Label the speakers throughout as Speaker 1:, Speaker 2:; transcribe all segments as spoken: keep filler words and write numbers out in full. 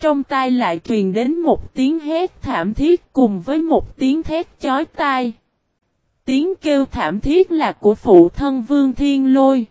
Speaker 1: trong tai lại truyền đến một tiếng hét thảm thiết cùng với một tiếng thét chói tai. Tiếng kêu thảm thiết là của phụ thân Vương Thiên Lôi.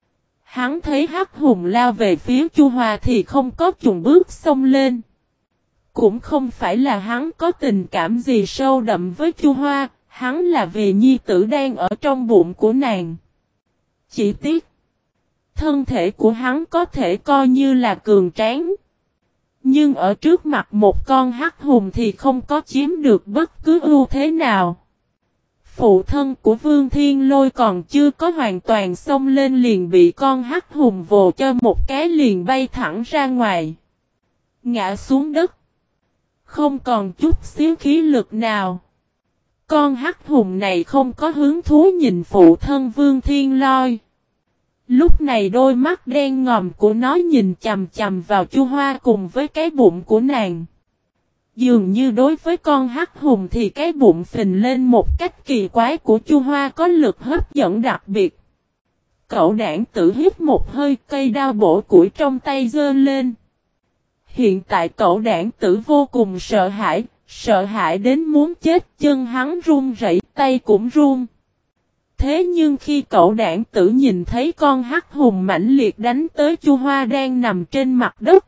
Speaker 1: Hắn thấy Hắc Hùng lao về phía Chu Hoa thì không có chùn bước xông lên. Cũng không phải là hắn có tình cảm gì sâu đậm với Chu Hoa, hắn là vì nhi tử đang ở trong bụng của nàng. Chỉ tiếc, thân thể của hắn có thể coi như là cường tráng. Nhưng ở trước mặt một con Hắc Hùng thì không có chiếm được bất cứ ưu thế nào. Phụ thân của Vương Thiên Lôi còn chưa có hoàn toàn xông lên liền bị con Hắc Hùng vồ cho một cái liền bay thẳng ra ngoài. Ngã xuống đất. Không còn chút xíu khí lực nào. Con Hắc Hùng này không có hứng thú nhìn phụ thân Vương Thiên Lôi. Lúc này đôi mắt đen ngòm của nó nhìn chằm chằm vào Chu Hoa cùng với cái bụng của nàng. Dường như đối với con Hắc Hùng thì cái bụng phình lên một cách kỳ quái của Chu Hoa có lực hấp dẫn đặc biệt. Cậu đảng tử hít một hơi, cây đao bổ củi trong tay giơ lên. Hiện tại cậu đảng tử vô cùng sợ hãi, sợ hãi đến muốn chết, chân hắn run rẩy, tay cũng run. Thế nhưng khi cậu đảng tử nhìn thấy con Hắc Hùng mãnh liệt đánh tới Chu Hoa đang nằm trên mặt đất.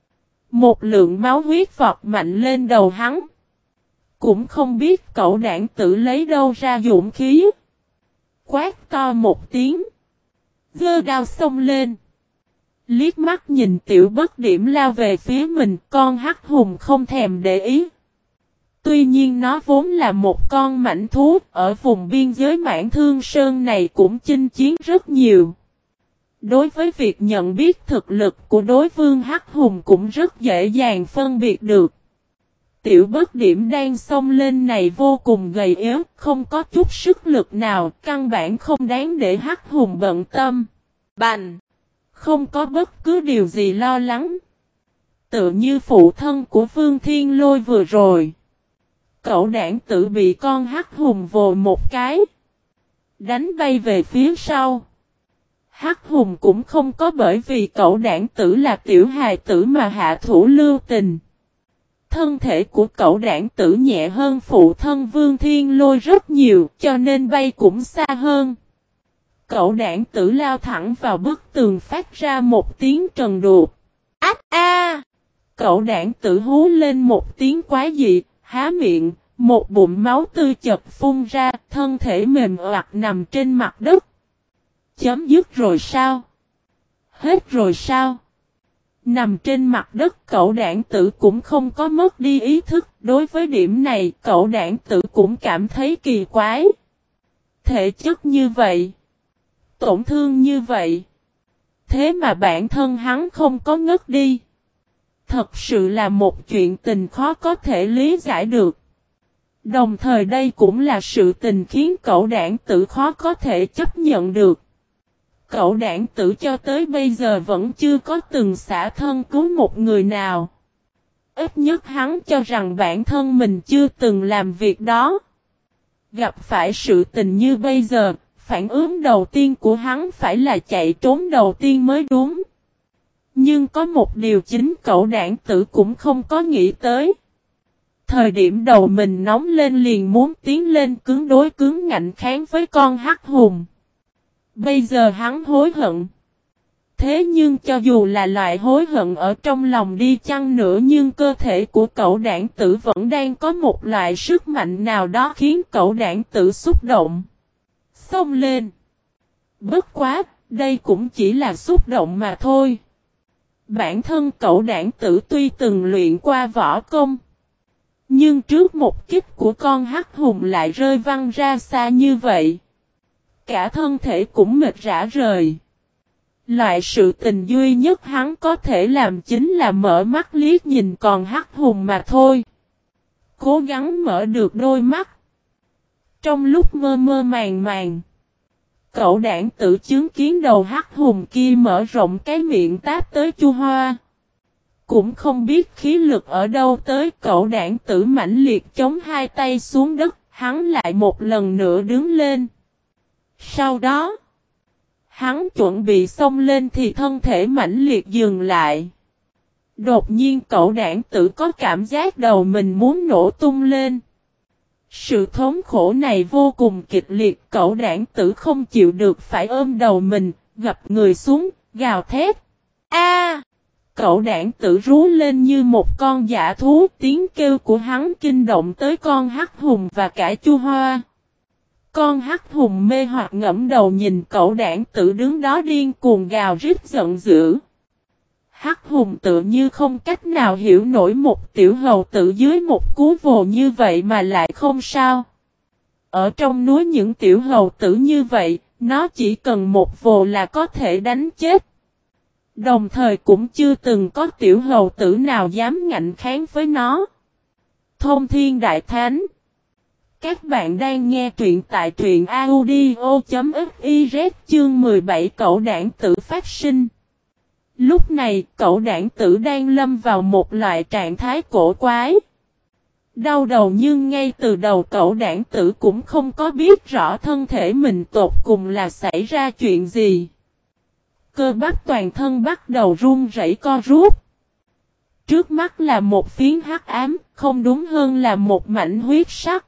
Speaker 1: Một lượng máu huyết vọt mạnh lên đầu hắn. Cũng không biết cậu đảng tử lấy đâu ra dũng khí. Quát to một tiếng. Giơ đao xông lên. Liếc mắt nhìn Tiểu Bất Điểm lao về phía mình, con Hắc Hùng không thèm để ý. Tuy nhiên nó vốn là một con mãnh thú, ở vùng biên giới Mãn Thương Sơn này cũng chinh chiến rất nhiều. Đối với việc nhận biết thực lực của đối phương Hắc Hùng cũng rất dễ dàng phân biệt được. Tiểu Bất Điểm đang xông lên này vô cùng gầy yếu, không có chút sức lực nào, căn bản không đáng để Hắc Hùng bận tâm. Bành! Không có bất cứ điều gì lo lắng. Tự như phụ thân của Vương Thiên Lôi vừa rồi. Cậu đảng tử bị con Hắc Hùng vồ một cái. Đánh bay về phía sau. Hắc Hùng cũng không có bởi vì cậu đảng tử là tiểu hài tử mà hạ thủ lưu tình. Thân thể của cậu đảng tử nhẹ hơn phụ thân Vương Thiên Lôi rất nhiều cho nên bay cũng xa hơn. Cậu đảng tử lao thẳng vào bức tường phát ra một tiếng trần đột. Ách a! Cậu đảng tử hú lên một tiếng quái dị, há miệng, một bụng máu tươi chật phun ra, thân thể mềm oặt nằm trên mặt đất. Chấm dứt rồi sao? Hết rồi sao? Nằm trên mặt đất cậu đảng tử cũng không có mất đi ý thức. Đối với điểm này cậu đảng tử cũng cảm thấy kỳ quái. Thể chất như vậy. Tổn thương như vậy. Thế mà bản thân hắn không có ngất đi. Thật sự là một chuyện tình khó có thể lý giải được. Đồng thời đây cũng là sự tình khiến cậu đảng tử khó có thể chấp nhận được. Cậu đảng tử cho tới bây giờ vẫn chưa có từng xả thân cứu một người nào. Ít nhất hắn cho rằng bản thân mình chưa từng làm việc đó. Gặp phải sự tình như bây giờ, phản ứng đầu tiên của hắn phải là chạy trốn đầu tiên mới đúng. Nhưng có một điều chính cậu đảng tử cũng không có nghĩ tới. Thời điểm đầu mình nóng lên liền muốn tiến lên cứng đối cứng ngạnh kháng với con Hắc Hùng. Bây giờ hắn hối hận. Thế nhưng cho dù là loại hối hận ở trong lòng đi chăng nữa nhưng cơ thể của cậu đảng tử vẫn đang có một loại sức mạnh nào đó khiến cậu đảng tử xúc động. Xông lên. Bất quá, đây cũng chỉ là xúc động mà thôi. Bản thân cậu đảng tử tuy từng luyện qua võ công. Nhưng trước một kích của con Hắc Hùng lại rơi văng ra xa như vậy. Cả thân thể cũng mệt rã rời. Loại sự tình duy nhất hắn có thể làm chính là mở mắt liếc nhìn con Hắc Hùng mà thôi. Cố gắng mở được đôi mắt. Trong lúc mơ mơ màng màng. Cậu đảng tử chứng kiến đầu Hắc Hùng kia mở rộng cái miệng táp tới Chu Hoa. Cũng không biết khí lực ở đâu tới cậu đảng tử mãnh liệt chống hai tay xuống đất, hắn lại một lần nữa đứng lên. Sau đó, hắn chuẩn bị xông lên thì thân thể mãnh liệt dừng lại. Đột nhiên cậu đảng tử có cảm giác đầu mình muốn nổ tung lên. Sự thống khổ này vô cùng kịch liệt, cậu đảng tử không chịu được phải ôm đầu mình, gập người xuống, gào thét. A! Cậu đảng tử rú lên như một con dã thú, tiếng kêu của hắn kinh động tới con hắc hùng và cả Chu Hoa. Con hắc hùng mê hoặc ngẫm đầu nhìn cậu đảng tử đứng đó điên cuồng gào rít giận dữ. Hắc hùng tự như không cách nào hiểu nổi một tiểu hầu tử dưới một cú vồ như vậy mà lại không sao. Ở trong núi những tiểu hầu tử như vậy, nó chỉ cần một vồ là có thể đánh chết. Đồng thời cũng chưa từng có tiểu hầu tử nào dám ngạnh kháng với nó. Thông Thiên Đại Thánh. Các bạn đang nghe truyện tại truyện audio chấm fiz chương mười bảy cậu đảng tử phát sinh. Lúc này cậu đảng tử đang lâm vào một loại trạng thái cổ quái. Đau đầu nhưng ngay từ đầu cậu đảng tử cũng không có biết rõ thân thể mình tột cùng là xảy ra chuyện gì. Cơ bắp toàn thân bắt đầu run rẩy co rút. Trước mắt là một phiến hắc ám, không đúng hơn là một mảnh huyết sắc.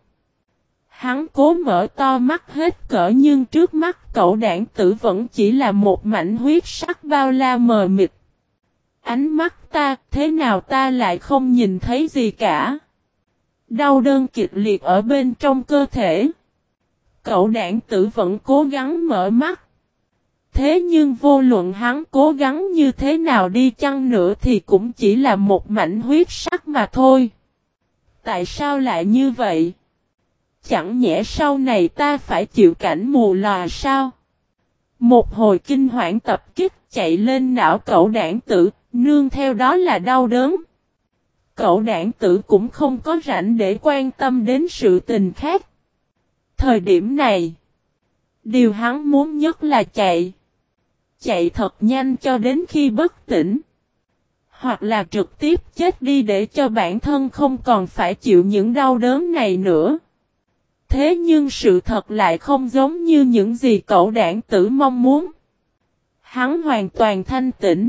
Speaker 1: Hắn cố mở to mắt hết cỡ nhưng trước mắt cậu đảng tử vẫn chỉ là một mảnh huyết sắc bao la mờ mịt. Ánh mắt ta, thế nào ta lại không nhìn thấy gì cả. Đau đớn kịch liệt ở bên trong cơ thể. Cậu đảng tử vẫn cố gắng mở mắt. Thế nhưng vô luận hắn cố gắng như thế nào đi chăng nữa thì cũng chỉ là một mảnh huyết sắc mà thôi. Tại sao lại như vậy? Chẳng nhẽ sau này ta phải chịu cảnh mù lòa sao? Một hồi kinh hoảng tập kích chạy lên não cậu đảng tử, nương theo đó là đau đớn. Cậu đảng tử cũng không có rảnh để quan tâm đến sự tình khác. Thời điểm này, điều hắn muốn nhất là chạy. Chạy thật nhanh cho đến khi bất tỉnh. Hoặc là trực tiếp chết đi để cho bản thân không còn phải chịu những đau đớn này nữa. Thế nhưng sự thật lại không giống như những gì cậu đảng tử mong muốn. Hắn hoàn toàn thanh tĩnh.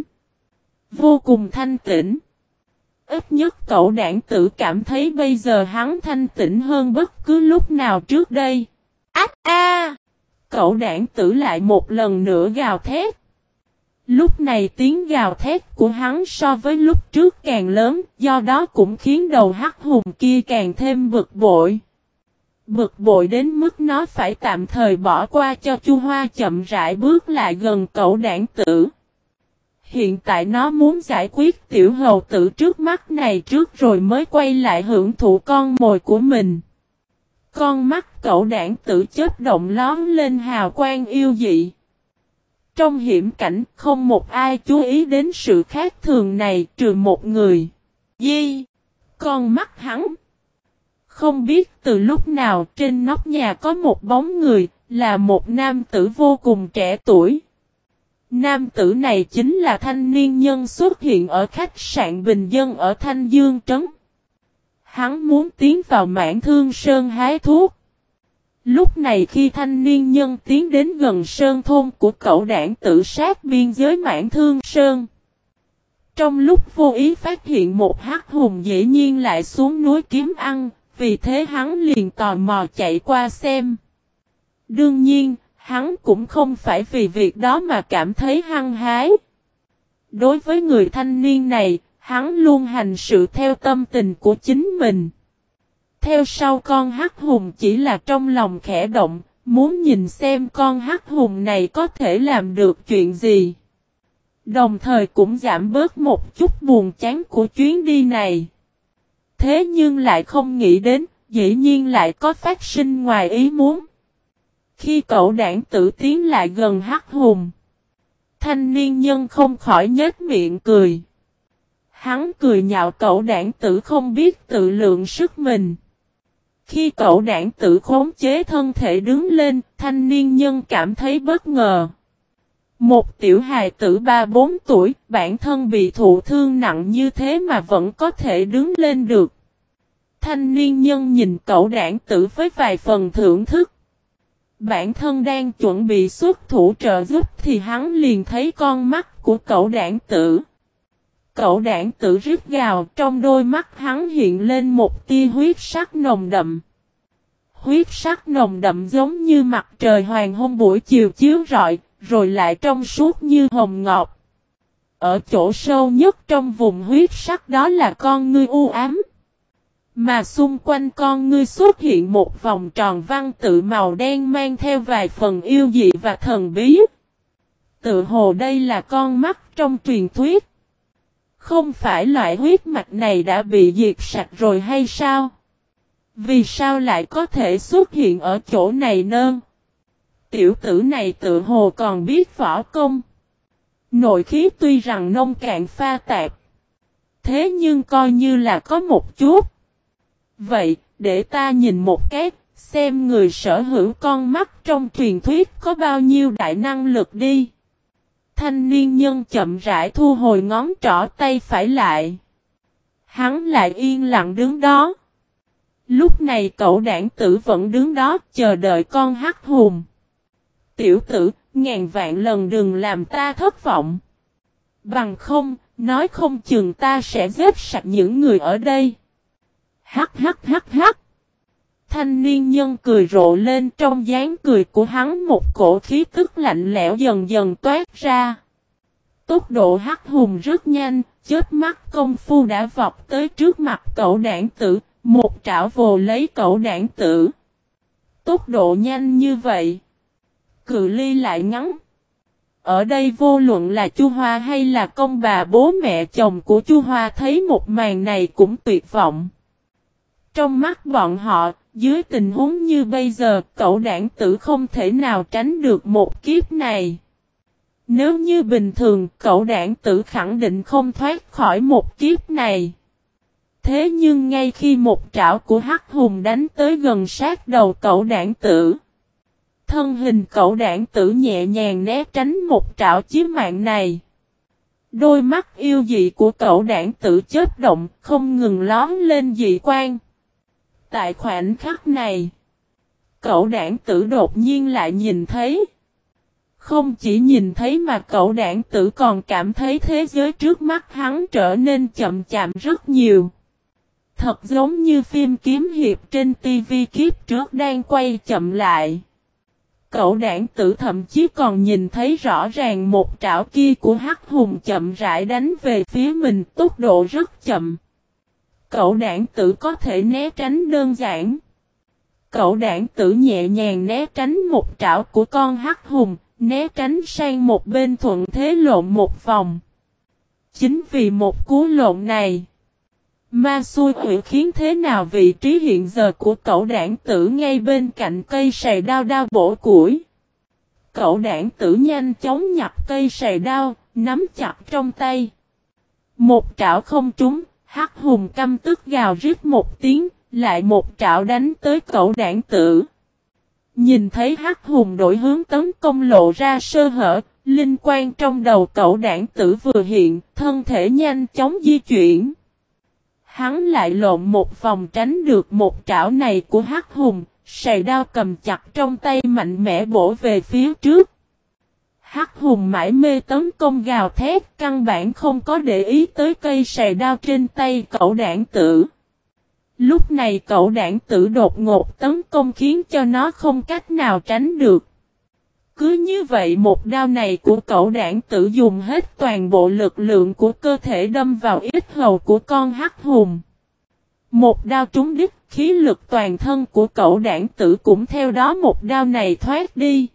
Speaker 1: Vô cùng thanh tĩnh. Ít nhất cậu đảng tử cảm thấy bây giờ hắn thanh tĩnh hơn bất cứ lúc nào trước đây. Ách a! Cậu đảng tử lại một lần nữa gào thét. Lúc này tiếng gào thét của hắn so với lúc trước càng lớn, do đó cũng khiến đầu hắc hùng kia càng thêm bực bội. Bực bội đến mức nó phải tạm thời bỏ qua cho Chu Hoa chậm rãi bước lại gần cậu đảng tử. Hiện tại nó muốn giải quyết tiểu hầu tử trước mắt này trước rồi mới quay lại hưởng thụ con mồi của mình. Con mắt cậu đảng tử chớp động lóm lên hào quang yêu dị. Trong hiểm cảnh không một ai chú ý đến sự khác thường này trừ một người. Di! Con mắt hắn! Không biết từ lúc nào trên nóc nhà có một bóng người, là một nam tử vô cùng trẻ tuổi. Nam tử này chính là thanh niên nhân xuất hiện ở khách sạn bình dân ở Thanh Dương Trấn. Hắn muốn tiến vào Mãn Thương Sơn hái thuốc. Lúc này khi thanh niên nhân tiến đến gần sơn thôn của cậu đảng tử sát biên giới Mãn Thương Sơn. Trong lúc vô ý phát hiện một hắc hùng dĩ nhiên lại xuống núi kiếm ăn, vì thế hắn liền tò mò chạy qua xem. Đương nhiên, hắn cũng không phải vì việc đó mà cảm thấy hăng hái. Đối với người thanh niên này, hắn luôn hành sự theo tâm tình của chính mình. Theo sau con hắc hùng chỉ là trong lòng khẽ động, muốn nhìn xem con hắc hùng này có thể làm được chuyện gì. Đồng thời cũng giảm bớt một chút buồn chán của chuyến đi này. Thế nhưng lại không nghĩ đến, dĩ nhiên lại có phát sinh ngoài ý muốn. Khi cậu đảng tử tiến lại gần hắc hùng, thanh niên nhân không khỏi nhếch miệng cười. Hắn cười nhạo cậu đảng tử không biết tự lượng sức mình. Khi cậu đảng tử khống chế thân thể đứng lên, thanh niên nhân cảm thấy bất ngờ. Một tiểu hài tử ba bốn tuổi, bản thân bị thụ thương nặng như thế mà vẫn có thể đứng lên được. Thanh niên nhân nhìn cậu đảng tử với vài phần thưởng thức. Bản thân đang chuẩn bị xuất thủ trợ giúp thì hắn liền thấy con mắt của cậu đảng tử. Cẩu đảng tử rít gào, trong đôi mắt hắn hiện lên một tia huyết sắc nồng đậm. Huyết sắc nồng đậm giống như mặt trời hoàng hôn buổi chiều chiếu rọi, rồi lại trong suốt như hồng ngọc. Ở chỗ sâu nhất trong vùng huyết sắc đó là con ngươi u ám. Mà xung quanh con ngươi xuất hiện một vòng tròn văn tự màu đen mang theo vài phần yêu dị và thần bí. Tự hồ đây là con mắt trong truyền thuyết. Không phải loại huyết mạch này đã bị diệt sạch rồi hay sao? Vì sao lại có thể xuất hiện ở chỗ này nơn? Tiểu tử này tự hồ còn biết võ công. Nội khí tuy rằng nông cạn pha tạp. Thế nhưng coi như là có một chút. Vậy, để ta nhìn một cái, xem người sở hữu con mắt trong truyền thuyết có bao nhiêu đại năng lực đi. Thanh niên nhân chậm rãi thu hồi ngón trỏ tay phải lại. Hắn lại yên lặng đứng đó. Lúc này cậu đảng tử vẫn đứng đó chờ đợi con hắc hùng. Tiểu tử, ngàn vạn lần đừng làm ta thất vọng. Bằng không, nói không chừng ta sẽ giết sạch những người ở đây. Hắc hắc hắc hắc. Thanh niên nhân cười rộ lên, trong dáng cười của hắn một cổ khí tức lạnh lẽo dần dần toát ra. Tốc độ hắc hùng rất nhanh, chớp mắt công phu đã vọt tới trước mặt cậu đảng tử, một trảo vồ lấy cậu đảng tử. Tốc độ nhanh như vậy, cự ly lại ngắn. Ở đây vô luận là Chu Hoa hay là công bà bố mẹ chồng của Chu Hoa thấy một màn này cũng tuyệt vọng. Trong mắt bọn họ, dưới tình huống như bây giờ, cậu đảng tử không thể nào tránh được một kiếp này. Nếu như bình thường, cậu đảng tử khẳng định không thoát khỏi một kiếp này. Thế nhưng ngay khi một trảo của hắc hùng đánh tới gần sát đầu cậu đảng tử, thân hình cậu đảng tử nhẹ nhàng né tránh một trảo chí mạng này. Đôi mắt yêu dị của cậu đảng tử chớp động, không ngừng lóm lên dị quang. Tại khoảnh khắc này, cậu đảng tử đột nhiên lại nhìn thấy. Không chỉ nhìn thấy mà cậu đảng tử còn cảm thấy thế giới trước mắt hắn trở nên chậm chạp rất nhiều. Thật giống như phim kiếm hiệp trên tivi kiếp trước đang quay chậm lại. Cậu đảng tử thậm chí còn nhìn thấy rõ ràng một trảo kia của hắc hùng chậm rãi đánh về phía mình, tốc độ rất chậm. Cậu đảng tử có thể né tránh đơn giản. Cậu đảng tử nhẹ nhàng né tránh một trảo của con hắc hùng, né tránh sang một bên thuận thế lộn một vòng. Chính vì một cú lộn này, ma xui quỷ khiến thế nào vị trí hiện giờ của cậu đảng tử ngay bên cạnh cây sài đao đao bổ củi. Cậu đảng tử nhanh chóng nhặt cây sài đao, nắm chặt trong tay. Một trảo không trúng, hắc hùng căm tức gào rít một tiếng, lại một trảo đánh tới cậu đảng tử. Nhìn thấy hắc hùng đổi hướng tấn công lộ ra sơ hở, linh quang trong đầu cậu đảng tử vừa hiện, thân thể nhanh chóng di chuyển. Hắn lại lộn một vòng tránh được một trảo này của hắc hùng, sài đao cầm chặt trong tay mạnh mẽ bổ về phía trước. Hắc hùng mãi mê tấn công gào thét, căn bản không có để ý tới cây sài đao trên tay cậu đảng tử. Lúc này cậu đảng tử đột ngột tấn công khiến cho nó không cách nào tránh được. Cứ như vậy một đao này của cậu đảng tử dùng hết toàn bộ lực lượng của cơ thể đâm vào yết hầu của con hắc hùng. Một đao trúng đích, khí lực toàn thân của cậu đảng tử cũng theo đó một đao này thoát đi.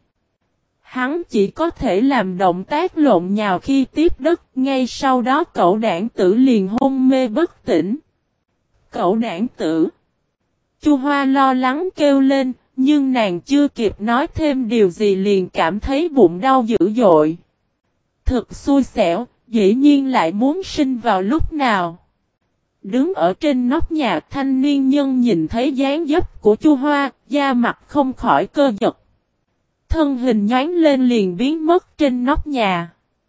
Speaker 1: Hắn chỉ có thể làm động tác lộn nhào khi tiếp đất, ngay sau đó cậu đảng tử liền hôn mê bất tỉnh. Cậu đảng tử. Chu Hoa lo lắng kêu lên, nhưng nàng chưa kịp nói thêm điều gì liền cảm thấy bụng đau dữ dội. Thực xui xẻo, dĩ nhiên lại muốn sinh vào lúc nào. Đứng ở trên nóc nhà, thanh niên nhân nhìn thấy dáng dấp của Chu Hoa, da mặt không khỏi cơ giật. Thân hình nhoáng lên liền biến mất trên nóc nhà.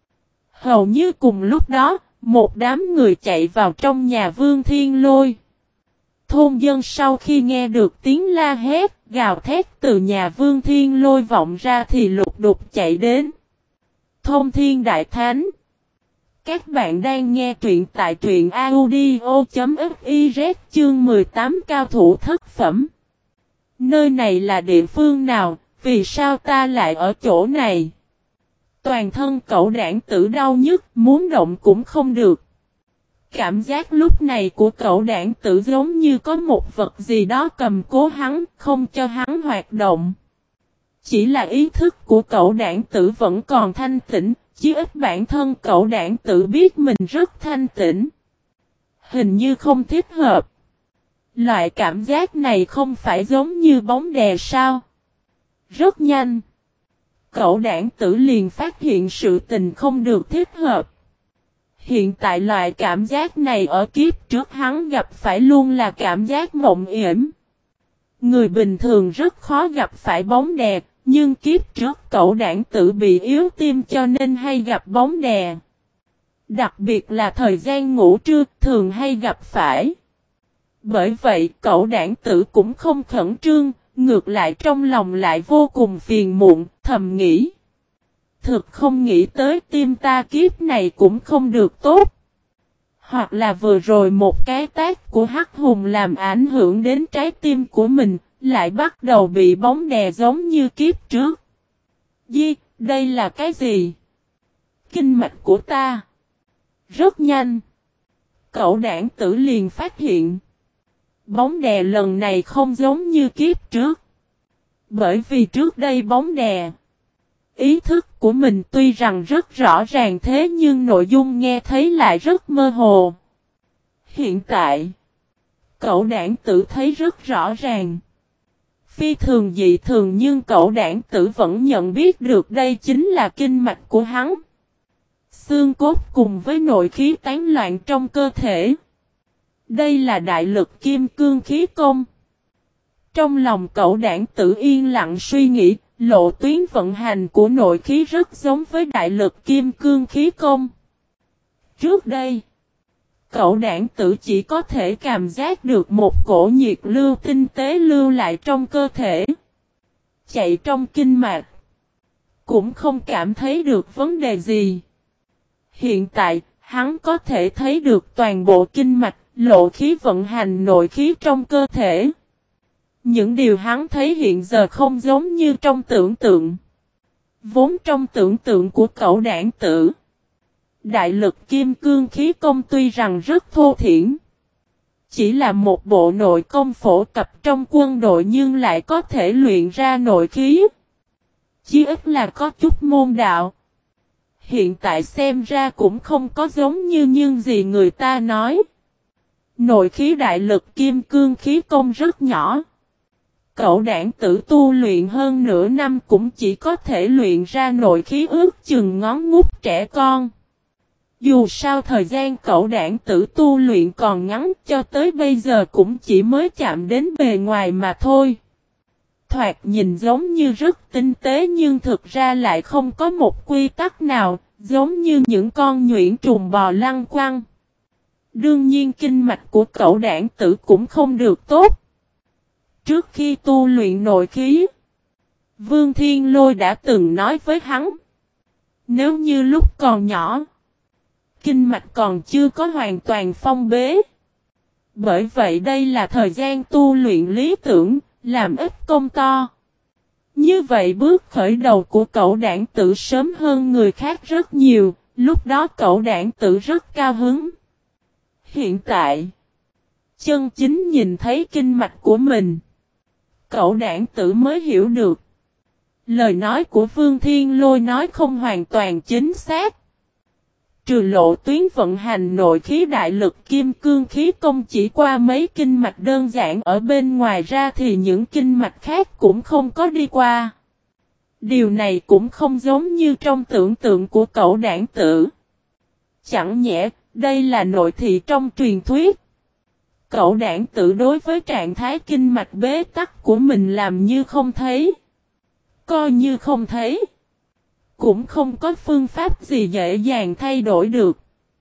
Speaker 1: Hầu như cùng lúc đó, một đám người chạy vào trong nhà Vương Thiên Lôi. Thôn dân sau khi nghe được tiếng la hét, gào thét từ nhà Vương Thiên Lôi vọng ra thì lục đục chạy đến. Thông Thiên Đại Thánh. Các bạn đang nghe truyện tại truyện audio.fiz chương mười tám cao thủ thất phẩm. Nơi này là địa phương nào, vì sao ta lại ở chỗ này? Toàn thân cậu đảng tử đau nhức, muốn động cũng không được. Cảm giác lúc này của cậu đảng tử giống như có một vật gì đó cầm cố hắn, không cho hắn hoạt động. Chỉ là ý thức của cậu đảng tử vẫn còn thanh tĩnh, chí ít bản thân cậu đảng tử biết mình rất thanh tĩnh. Hình như không thích hợp. Loại cảm giác này không phải giống như bóng đè sao? Rất nhanh. Cậu đảng tử liền phát hiện sự tình không được thích hợp. Hiện tại loại cảm giác này ở kiếp trước hắn gặp phải luôn là cảm giác mộng yểm. Người bình thường rất khó gặp phải bóng đè, nhưng kiếp trước cậu đảng tử bị yếu tim cho nên hay gặp bóng đè. Đặc biệt là thời gian ngủ trưa thường hay gặp phải. Bởi vậy cậu đảng tử cũng không khẩn trương, ngược lại trong lòng lại vô cùng phiền muộn, thầm nghĩ. Thực không nghĩ tới tim ta kiếp này cũng không được tốt. Hoặc là vừa rồi một cái tác của Hắc Hùng làm ảnh hưởng đến trái tim của mình, lại bắt đầu bị bóng đè giống như kiếp trước. Di, đây là cái gì? Kinh mạch của ta. Rất nhanh. Cậu đảng tử liền phát hiện. Bóng đè lần này không giống như kiếp trước. Bởi vì trước đây bóng đè. Ý thức của mình tuy rằng rất rõ ràng thế nhưng nội dung nghe thấy lại rất mơ hồ. Hiện tại. Cậu đảng tử thấy rất rõ ràng. Phi thường dị thường nhưng cậu đảng tử vẫn nhận biết được đây chính là kinh mạch của hắn. Xương cốt cùng với nội khí tán loạn trong cơ thể. Đây là đại lực kim cương khí công. Trong lòng cậu đảng tử yên lặng suy nghĩ, lộ tuyến vận hành của nội khí rất giống với đại lực kim cương khí công. Trước đây, cậu đảng tử chỉ có thể cảm giác được một cổ nhiệt lưu tinh tế lưu lại trong cơ thể. Chạy trong kinh mạch. Cũng không cảm thấy được vấn đề gì. Hiện tại, hắn có thể thấy được toàn bộ kinh mạch, lộ khí vận hành nội khí trong cơ thể. Những điều hắn thấy hiện giờ không giống như trong tưởng tượng. Vốn trong tưởng tượng của cậu đảng tử. Đại lực kim cương khí công tuy rằng rất thô thiển. Chỉ là một bộ nội công phổ cập trong quân đội nhưng lại có thể luyện ra nội khí. Chí ít là có chút môn đạo. Hiện tại xem ra cũng không có giống như những gì người ta nói. Nội khí đại lực kim cương khí công rất nhỏ. Cậu đảng tử tu luyện hơn nửa năm cũng chỉ có thể luyện ra nội khí ước chừng ngón ngút trẻ con. Dù sao thời gian cậu đảng tử tu luyện còn ngắn cho tới bây giờ cũng chỉ mới chạm đến bề ngoài mà thôi. Thoạt nhìn giống như rất tinh tế nhưng thực ra lại không có một quy tắc nào, giống như những con nhuyễn trùng bò lăng quăng. Đương nhiên kinh mạch của cậu đảng tử cũng không được tốt. Trước khi tu luyện nội khí, Vương Thiên Lôi đã từng nói với hắn. Nếu như lúc còn nhỏ, kinh mạch còn chưa có hoàn toàn phong bế. Bởi vậy đây là thời gian tu luyện lý tưởng, làm ít công to. Như vậy bước khởi đầu của cậu đảng tử sớm hơn người khác rất nhiều, lúc đó cậu đảng tử rất cao hứng. Hiện tại, chân chính nhìn thấy kinh mạch của mình, cậu đảng tử mới hiểu được. Lời nói của Vương Thiên Lôi nói không hoàn toàn chính xác. Trừ lộ tuyến vận hành nội khí đại lực kim cương khí công chỉ qua mấy kinh mạch đơn giản ở bên ngoài ra thì những kinh mạch khác cũng không có đi qua. Điều này cũng không giống như trong tưởng tượng của cậu đảng tử. Chẳng nhẽ, đây là nội thị trong truyền thuyết. Cậu đảng tử đối với trạng thái kinh mạch bế tắc của mình làm như không thấy. Coi như không thấy. Cũng không có phương pháp gì dễ dàng thay đổi được.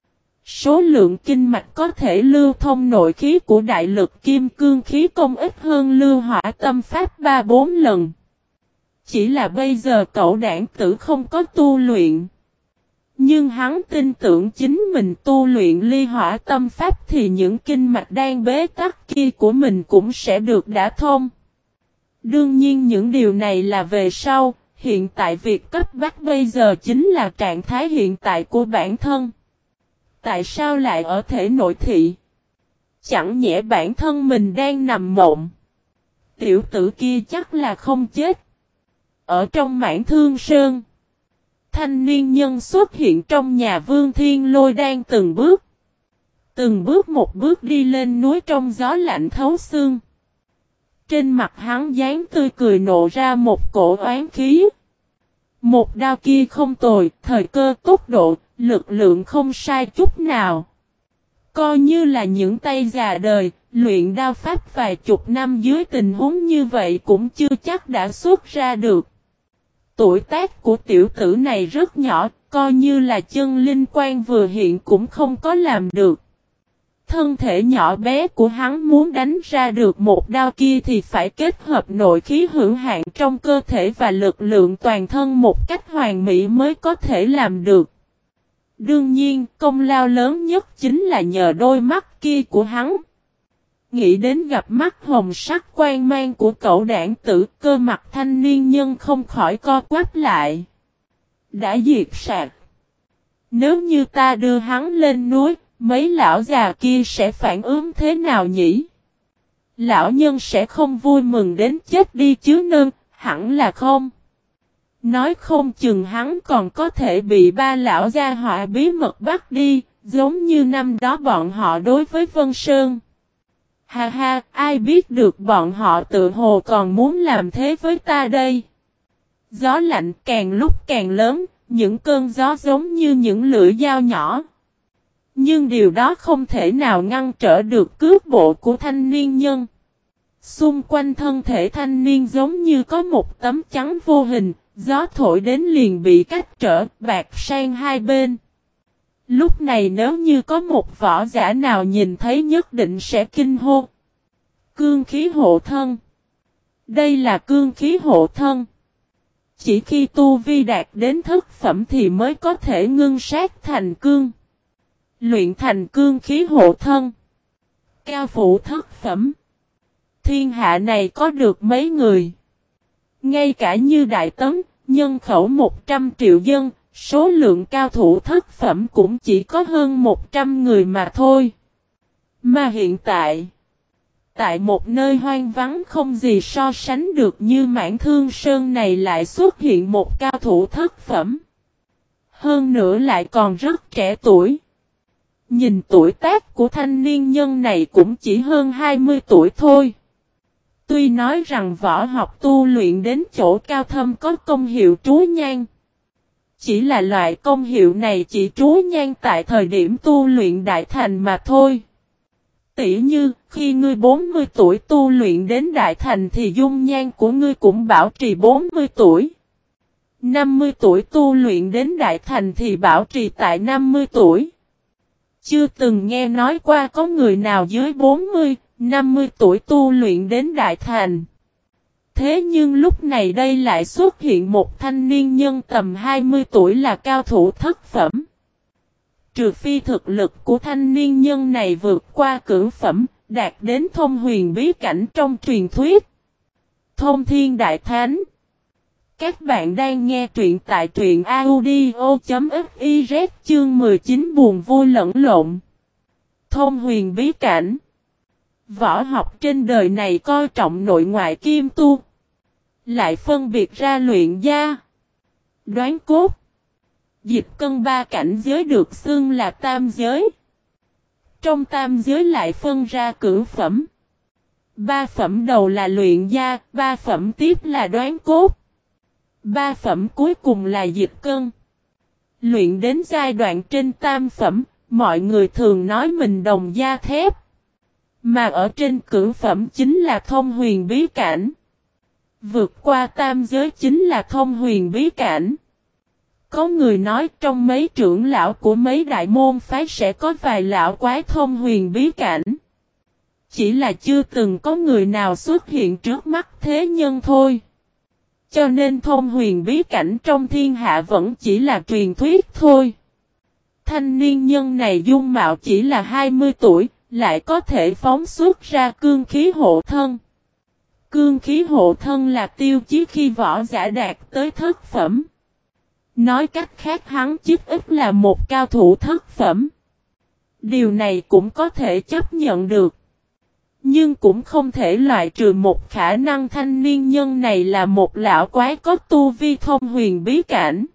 Speaker 1: Số lượng kinh mạch có thể lưu thông nội khí của đại lực kim cương khí công ít hơn lưu hỏa tâm pháp ba bốn lần. Chỉ là bây giờ cậu đảng tử không có tu luyện. Nhưng hắn tin tưởng chính mình tu luyện ly hỏa tâm pháp thì những kinh mạch đang bế tắc kia của mình cũng sẽ được đả thông. Đương nhiên những điều này là về sau, hiện tại việc cấp bách bây giờ chính là trạng thái hiện tại của bản thân. Tại sao lại ở thể nội thị? Chẳng nhẽ bản thân mình đang nằm mộng. Tiểu tử kia chắc là không chết. Ở trong Mãn Thương Sơn, thanh niên nhân xuất hiện trong nhà Vương Thiên Lôi đang từng bước. Từng bước một bước đi lên núi trong gió lạnh thấu xương. Trên mặt hắn dáng tươi cười nộ ra một cổ oán khí. Một đao kia không tồi, thời cơ tốc độ, lực lượng không sai chút nào. Coi như là những tay già đời, luyện đao pháp vài chục năm dưới tình huống như vậy cũng chưa chắc đã xuất ra được. Tuổi tác của tiểu tử này rất nhỏ, coi như là chân linh quan vừa hiện cũng không có làm được. Thân thể nhỏ bé của hắn muốn đánh ra được một đao kia thì phải kết hợp nội khí hữu hạn trong cơ thể và lực lượng toàn thân một cách hoàn mỹ mới có thể làm được. Đương nhiên, công lao lớn nhất chính là nhờ đôi mắt kia của hắn. Nghĩ đến gặp mắt hồng sắc quan mang của cậu đảng tử, cơ mặt thanh niên nhân không khỏi co quắp lại. Đã diệt sạc. Nếu như ta đưa hắn lên núi, mấy lão già kia sẽ phản ứng thế nào nhỉ? Lão nhân sẽ không vui mừng đến chết đi chứ nơn, hẳn là không. Nói không chừng hắn còn có thể bị ba lão gia họa bí mật bắt đi, giống như năm đó bọn họ đối với Vân Sơn. Ha ha, ai biết được bọn họ tự hồ còn muốn làm thế với ta đây. Gió lạnh càng lúc càng lớn, những cơn gió giống như những lưỡi dao nhỏ. Nhưng điều đó không thể nào ngăn trở được cước bộ của thanh niên nhân. Xung quanh thân thể thanh niên giống như có một tấm chắn vô hình, gió thổi đến liền bị cách trở, bạc sang hai bên. Lúc này nếu như có một võ giả nào nhìn thấy nhất định sẽ kinh hô. Cương khí hộ thân. Đây là cương khí hộ thân. Chỉ khi tu vi đạt đến thất phẩm thì mới có thể ngưng sát thành cương. Luyện thành cương khí hộ thân. Cao phủ thất phẩm. Thiên hạ này có được mấy người. Ngay cả như Đại Tấn, nhân khẩu một trăm triệu dân, số lượng cao thủ thất phẩm cũng chỉ có hơn một trăm người mà thôi. Mà hiện tại, tại một nơi hoang vắng không gì so sánh được như Mãn Thương Sơn này lại xuất hiện một cao thủ thất phẩm. Hơn nữa lại còn rất trẻ tuổi. Nhìn tuổi tác của thanh niên nhân này cũng chỉ hơn hai mươi tuổi thôi. Tuy nói rằng võ học tu luyện đến chỗ cao thâm có công hiệu trú nhan. Chỉ là loại công hiệu này chỉ trú nhan tại thời điểm tu luyện đại thành mà thôi. Tỉ như khi ngươi bốn mươi tuổi tu luyện đến đại thành thì dung nhan của ngươi cũng bảo trì bốn mươi tuổi. năm mươi tuổi tu luyện đến đại thành thì bảo trì tại năm mươi tuổi. Chưa từng nghe nói qua có người nào dưới bốn mươi, năm mươi tuổi tu luyện đến đại thành. Thế nhưng lúc này đây lại xuất hiện một thanh niên nhân tầm hai mươi tuổi là cao thủ thất phẩm. Trừ phi thực lực của thanh niên nhân này vượt qua cửu phẩm, đạt đến thông huyền bí cảnh trong truyền thuyết. Thông thiên đại thánh. Các bạn đang nghe truyện tại truyện audio.fiz chương mười chín buồn vui lẫn lộn. Thông huyền bí cảnh. Võ học trên đời này coi trọng nội ngoại kim tu. Lại phân biệt ra luyện gia, đoán cốt, dịch cân ba cảnh giới được xưng là tam giới. Trong tam giới lại phân ra cửu phẩm. Ba phẩm đầu là luyện gia, ba phẩm tiếp là đoán cốt. Ba phẩm cuối cùng là dịch cân. Luyện đến giai đoạn trên tam phẩm, mọi người thường nói mình đồng gia thép. Mà ở trên cửu phẩm chính là thông huyền bí cảnh. Vượt qua tam giới chính là thông huyền bí cảnh. Có người nói trong mấy trưởng lão của mấy đại môn phái sẽ có vài lão quái thông huyền bí cảnh. Chỉ là chưa từng có người nào xuất hiện trước mắt thế nhân thôi. Cho nên thông huyền bí cảnh trong thiên hạ vẫn chỉ là truyền thuyết thôi. Thanh niên nhân này dung mạo chỉ là hai mươi tuổi, lại có thể phóng xuất ra cương khí hộ thân. Cương khí hộ thân là tiêu chí khi võ giả đạt tới thất phẩm. Nói cách khác hắn chí ít là một cao thủ thất phẩm. Điều này cũng có thể chấp nhận được. Nhưng cũng không thể loại trừ một khả năng thanh niên nhân này là một lão quái có tu vi thông huyền bí cảnh.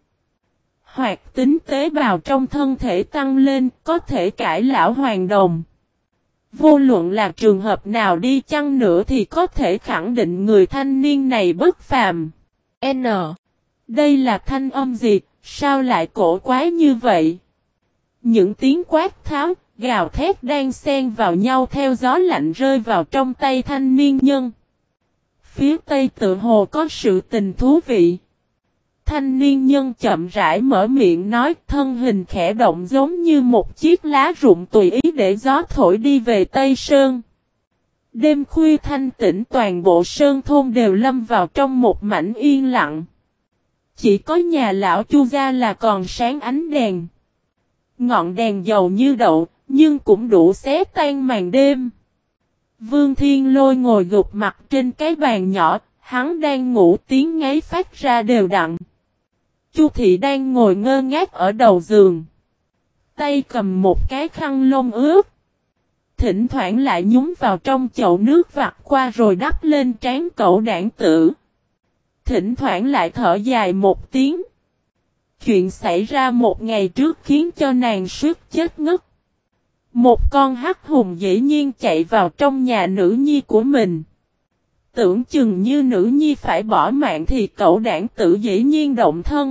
Speaker 1: Hoặc tính tế bào trong thân thể tăng lên có thể cải lão hoàn đồng. Vô luận là trường hợp nào đi chăng nữa thì có thể khẳng định người thanh niên này bất phàm. N. Đây là thanh âm gì? Sao lại cổ quái như vậy? Những tiếng quát tháo, gào thét đang xen vào nhau theo gió lạnh rơi vào trong tay thanh niên nhân. Phía tây tự hồ có sự tình thú vị. Thanh niên nhân chậm rãi mở miệng nói, thân hình khẽ động giống như một chiếc lá rụng tùy ý để gió thổi đi về Tây Sơn. Đêm khuya thanh tĩnh toàn bộ sơn thôn đều lâm vào trong một mảnh yên lặng. Chỉ có nhà lão Chu gia là còn sáng ánh đèn. Ngọn đèn dầu như đậu, nhưng cũng đủ xé tan màn đêm. Vương Thiên Lôi ngồi gục mặt trên cái bàn nhỏ, hắn đang ngủ tiếng ngáy phát ra đều đặn. Chu Thị đang ngồi ngơ ngác ở đầu giường. Tay cầm một cái khăn lông ướt. Thỉnh thoảng lại nhúng vào trong chậu nước vặt qua rồi đắp lên trán cậu đảng tử. Thỉnh thoảng lại thở dài một tiếng. Chuyện xảy ra một ngày trước khiến cho nàng suýt chết ngất. Một con hắc hùng dĩ nhiên chạy vào trong nhà nữ nhi của mình. Tưởng chừng như nữ nhi phải bỏ mạng thì cậu đảng tử dĩ nhiên động thân.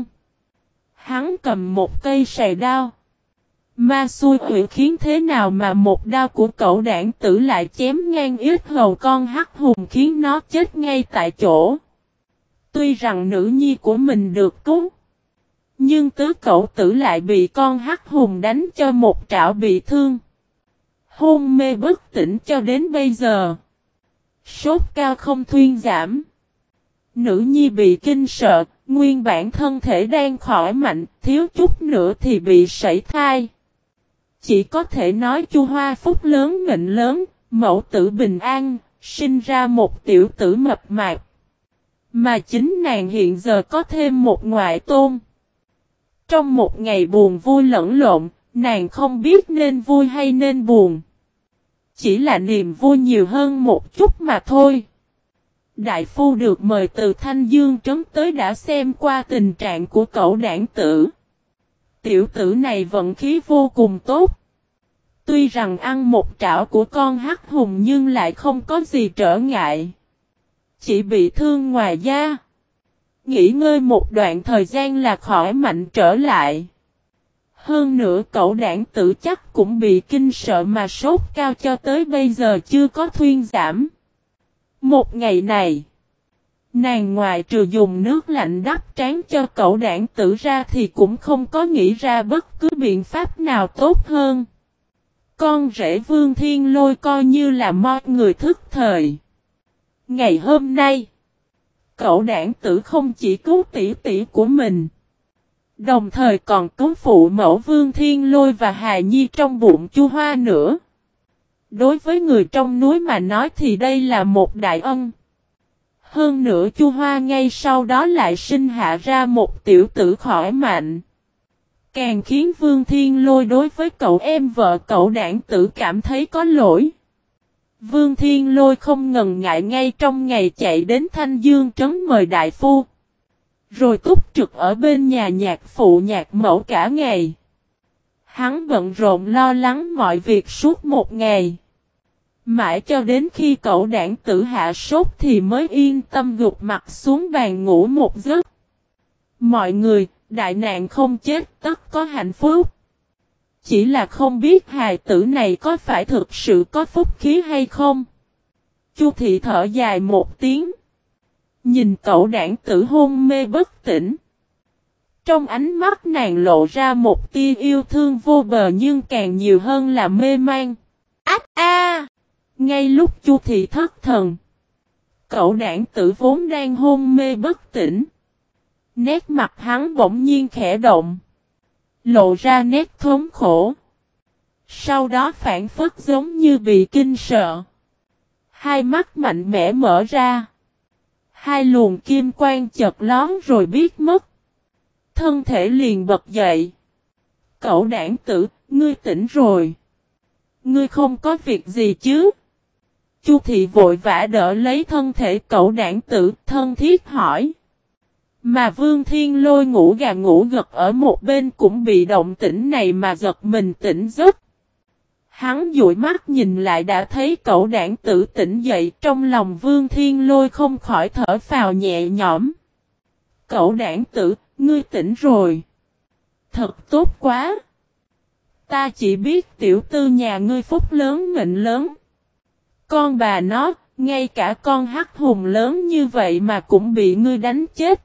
Speaker 1: Hắn cầm một cây sài đao. Ma xui quỷ khiến thế nào mà một đao của cậu đảng tử lại chém ngang yết hầu con hắc hùng khiến nó chết ngay tại chỗ. Tuy rằng nữ nhi của mình được cứu. Nhưng tứ cậu tử lại bị con hắc hùng đánh cho một trảo bị thương. Hôn mê bất tỉnh cho đến bây giờ. Sốt cao không thuyên giảm. Nữ nhi bị kinh sợ, nguyên bản thân thể đang khỏi mạnh, thiếu chút nữa thì bị sảy thai. Chỉ có thể nói Chu Hoa phúc lớn mệnh lớn, mẫu tử bình an, sinh ra một tiểu tử mập mạp. Mà chính nàng hiện giờ có thêm một ngoại tôn. Trong một ngày buồn vui lẫn lộn, nàng không biết nên vui hay nên buồn. Chỉ là niềm vui nhiều hơn một chút mà thôi. Đại phu được mời từ Thanh Dương trấn tới đã xem qua tình trạng của cậu đảng tử. Tiểu tử này vận khí vô cùng tốt. Tuy rằng ăn một trảo của con hắc hùng nhưng lại không có gì trở ngại. Chỉ bị thương ngoài da. Nghỉ ngơi một đoạn thời gian là khỏi mạnh trở lại. Hơn nữa cậu đảng tử chắc cũng bị kinh sợ mà sốt cao cho tới bây giờ chưa có thuyên giảm. Một ngày này, nàng ngoài trừ dùng nước lạnh đắp trán cho cậu đảng tử ra thì cũng không có nghĩ ra bất cứ biện pháp nào tốt hơn. Con rể Vương Thiên Lôi coi như là mọi người thức thời. Ngày hôm nay, cậu đảng tử không chỉ cứu tỷ tỷ của mình, đồng thời còn cứu phụ mẫu Vương Thiên Lôi và hài nhi trong bụng Chu Hoa nữa. Đối với người trong núi mà nói thì đây là một đại ân. Hơn nữa Chu Hoa ngay sau đó lại sinh hạ ra một tiểu tử khỏi mạnh. Càng khiến Vương Thiên Lôi đối với cậu em vợ cậu đảng tử cảm thấy có lỗi. Vương Thiên Lôi không ngần ngại ngay trong ngày chạy đến Thanh Dương trấn mời đại phu. Rồi túc trực ở bên nhà nhạc phụ nhạc mẫu cả ngày. Hắn bận rộn lo lắng mọi việc suốt một ngày. Mãi cho đến khi cậu đảng tử hạ sốt thì mới yên tâm gục mặt xuống bàn ngủ một giấc. Mọi người, đại nạn không chết tất có hạnh phúc. Chỉ là không biết hài tử này có phải thực sự có phúc khí hay không. Chu Thị thở dài một tiếng. Nhìn cậu đảng tử hôn mê bất tỉnh. Trong ánh mắt nàng lộ ra một tia yêu thương vô bờ nhưng càng nhiều hơn là mê man. Ách a! Ngay lúc Chu Thị thất thần. Cậu đảng tử vốn đang hôn mê bất tỉnh. Nét mặt hắn bỗng nhiên khẽ động. lộ ra nét thống khổ. Sau đó phản phất giống như bị kinh sợ. Hai mắt mạnh mẽ mở ra. Hai luồng kim quang chợt lón rồi biến mất. Thân thể liền bật dậy. Cậu đảng tử, ngươi tỉnh rồi. Ngươi không có việc gì chứ? Chu thị vội vã đỡ lấy thân thể cậu đảng tử, thân thiết hỏi. Mà Vương Thiên Lôi ngủ gà ngủ gật ở một bên cũng bị động tĩnh này mà giật mình tỉnh giấc. Hắn dụi mắt nhìn lại đã thấy cậu đảng tử tỉnh dậy, trong lòng Vương Thiên Lôi không khỏi thở phào nhẹ nhõm. Cậu đảng tử, ngươi tỉnh rồi. Thật tốt quá. Ta chỉ biết tiểu tư nhà ngươi phúc lớn mệnh lớn. Con bà nó, ngay cả con hắc hùng lớn như vậy mà cũng bị ngươi đánh chết.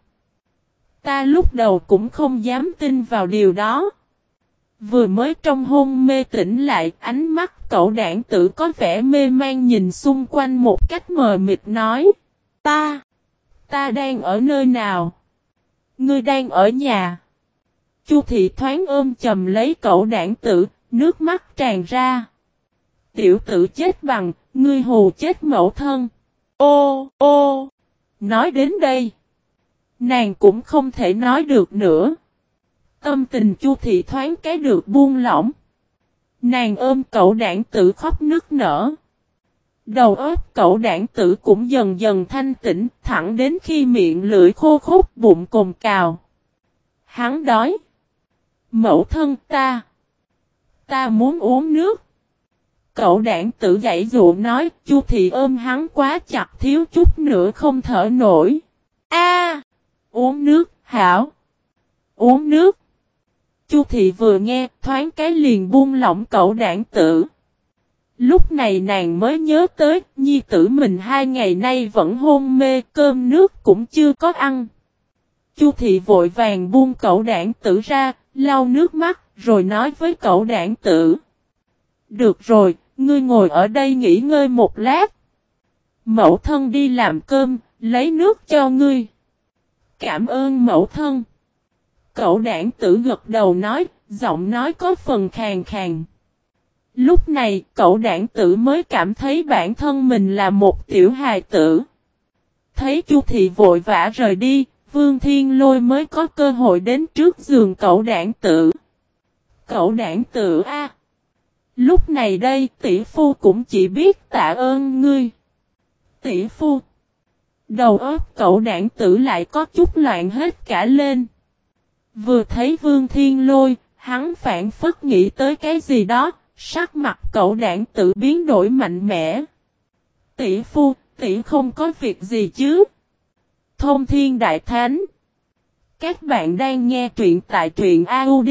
Speaker 1: Ta lúc đầu cũng không dám tin vào điều đó. Vừa mới trong hôn mê tỉnh lại, ánh mắt cậu đảng tử có vẻ mê man nhìn xung quanh một cách mờ mịt nói. Ta, ta đang ở nơi nào? Ngươi đang ở nhà. Chu thị thoáng ôm chầm lấy cậu đảng tử, nước mắt tràn ra. Tiểu tử chết bằng, ngươi hù chết mẫu thân. Ô, ô, nói đến đây. Nàng cũng không thể nói được nữa. Tâm tình Chu thị thoáng cái được buông lỏng. Nàng ôm cậu đảng tử khóc nức nở. Đầu óc cậu đảng tử cũng dần dần thanh tĩnh, thẳng đến khi miệng lưỡi khô khốc bụng cồn cào. Hắn đói. Mẫu thân ta. Ta muốn uống nước. Cậu đảng tử dãy dụ nói, Chu thị ôm hắn quá chặt thiếu chút nữa không thở nổi. A, uống nước, hảo. Uống nước. Chu thị vừa nghe, thoáng cái liền buông lỏng cậu đảng tử. Lúc này nàng mới nhớ tới, nhi tử mình hai ngày nay vẫn hôn mê, cơm nước cũng chưa có ăn. Chu thị vội vàng buông cậu đảng tử ra, lau nước mắt, rồi nói với cậu đảng tử. Được rồi, ngươi ngồi ở đây nghỉ ngơi một lát. Mẫu thân đi làm cơm, lấy nước cho ngươi. Cảm ơn mẫu thân. Cậu đảng tử gật đầu nói, giọng nói có phần khàn khàn. Lúc này, cậu đảng tử mới cảm thấy bản thân mình là một tiểu hài tử. Thấy Chu thị vội vã rời đi, Vương Thiên Lôi mới có cơ hội đến trước giường cậu đảng tử. Cậu đảng tử a, lúc này đây tỷ phu cũng chỉ biết tạ ơn ngươi. Tỷ phu. Đầu óc cậu đảng tử lại có chút loạn hết cả lên. Vừa thấy Vương Thiên Lôi, hắn phản phất nghĩ tới cái gì đó, sắc mặt cậu đảng tử biến đổi mạnh mẽ. Tỷ phu, tỷ không có việc gì chứ? Thông Thiên Đại Thánh. Các bạn đang nghe truyện tại truyện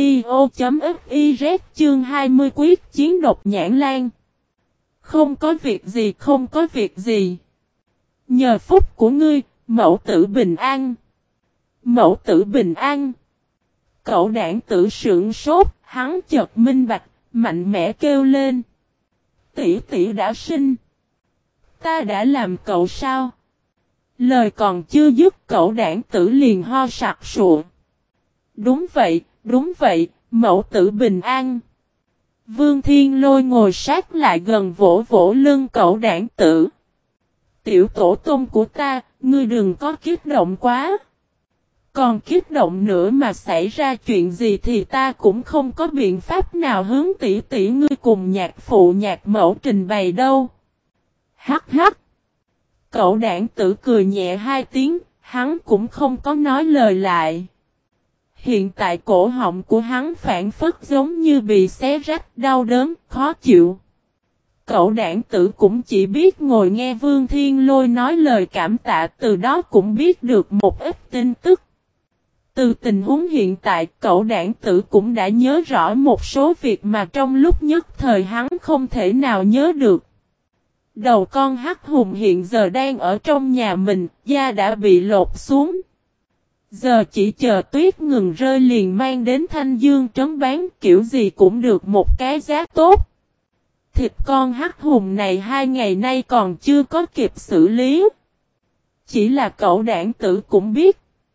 Speaker 1: audio.fiz chương hai mươi quyết chiến độc nhãn lan. Không có việc gì, không có việc gì. Nhờ phúc của ngươi, mẫu tử bình an. Mẫu tử bình an. Cậu đảng tử sững sốt, hắn chợt minh bạch, mạnh mẽ kêu lên. Tỷ tỷ đã sinh. Ta đã làm cậu sao? Lời còn chưa dứt cậu đảng tử liền ho sặc sụa. Đúng vậy, đúng vậy, mẫu tử bình an. Vương Thiên Lôi ngồi sát lại gần vỗ vỗ lưng cậu đảng tử. Tiểu tổ tông của ta, ngươi đừng có kích động quá. Còn kích động nữa mà xảy ra chuyện gì thì ta cũng không có biện pháp nào hướng tỷ tỷ ngươi cùng nhạc phụ nhạc mẫu trình bày đâu. Hắc hắc. Cậu đảng tử cười nhẹ hai tiếng, hắn cũng không có nói lời lại. Hiện tại cổ họng của hắn phản phất giống như bị xé rách, đau đớn, khó chịu. Cậu đảng tử cũng chỉ biết ngồi nghe Vương Thiên Lôi nói lời cảm tạ, từ đó cũng biết được một ít tin tức. Từ tình huống hiện tại, cậu đảng tử cũng đã nhớ rõ một số việc mà trong lúc nhất thời hắn không thể nào nhớ được. Đầu con hắc hùng hiện giờ đang ở trong nhà mình, da đã bị lột xuống. Giờ chỉ chờ tuyết ngừng rơi liền mang đến Thanh Dương trấn bán, kiểu gì cũng được một cái giá tốt. Thịt con hắc hùng này hai ngày nay còn chưa có kịp xử lý. Chỉ là cậu đảng tử cũng biết.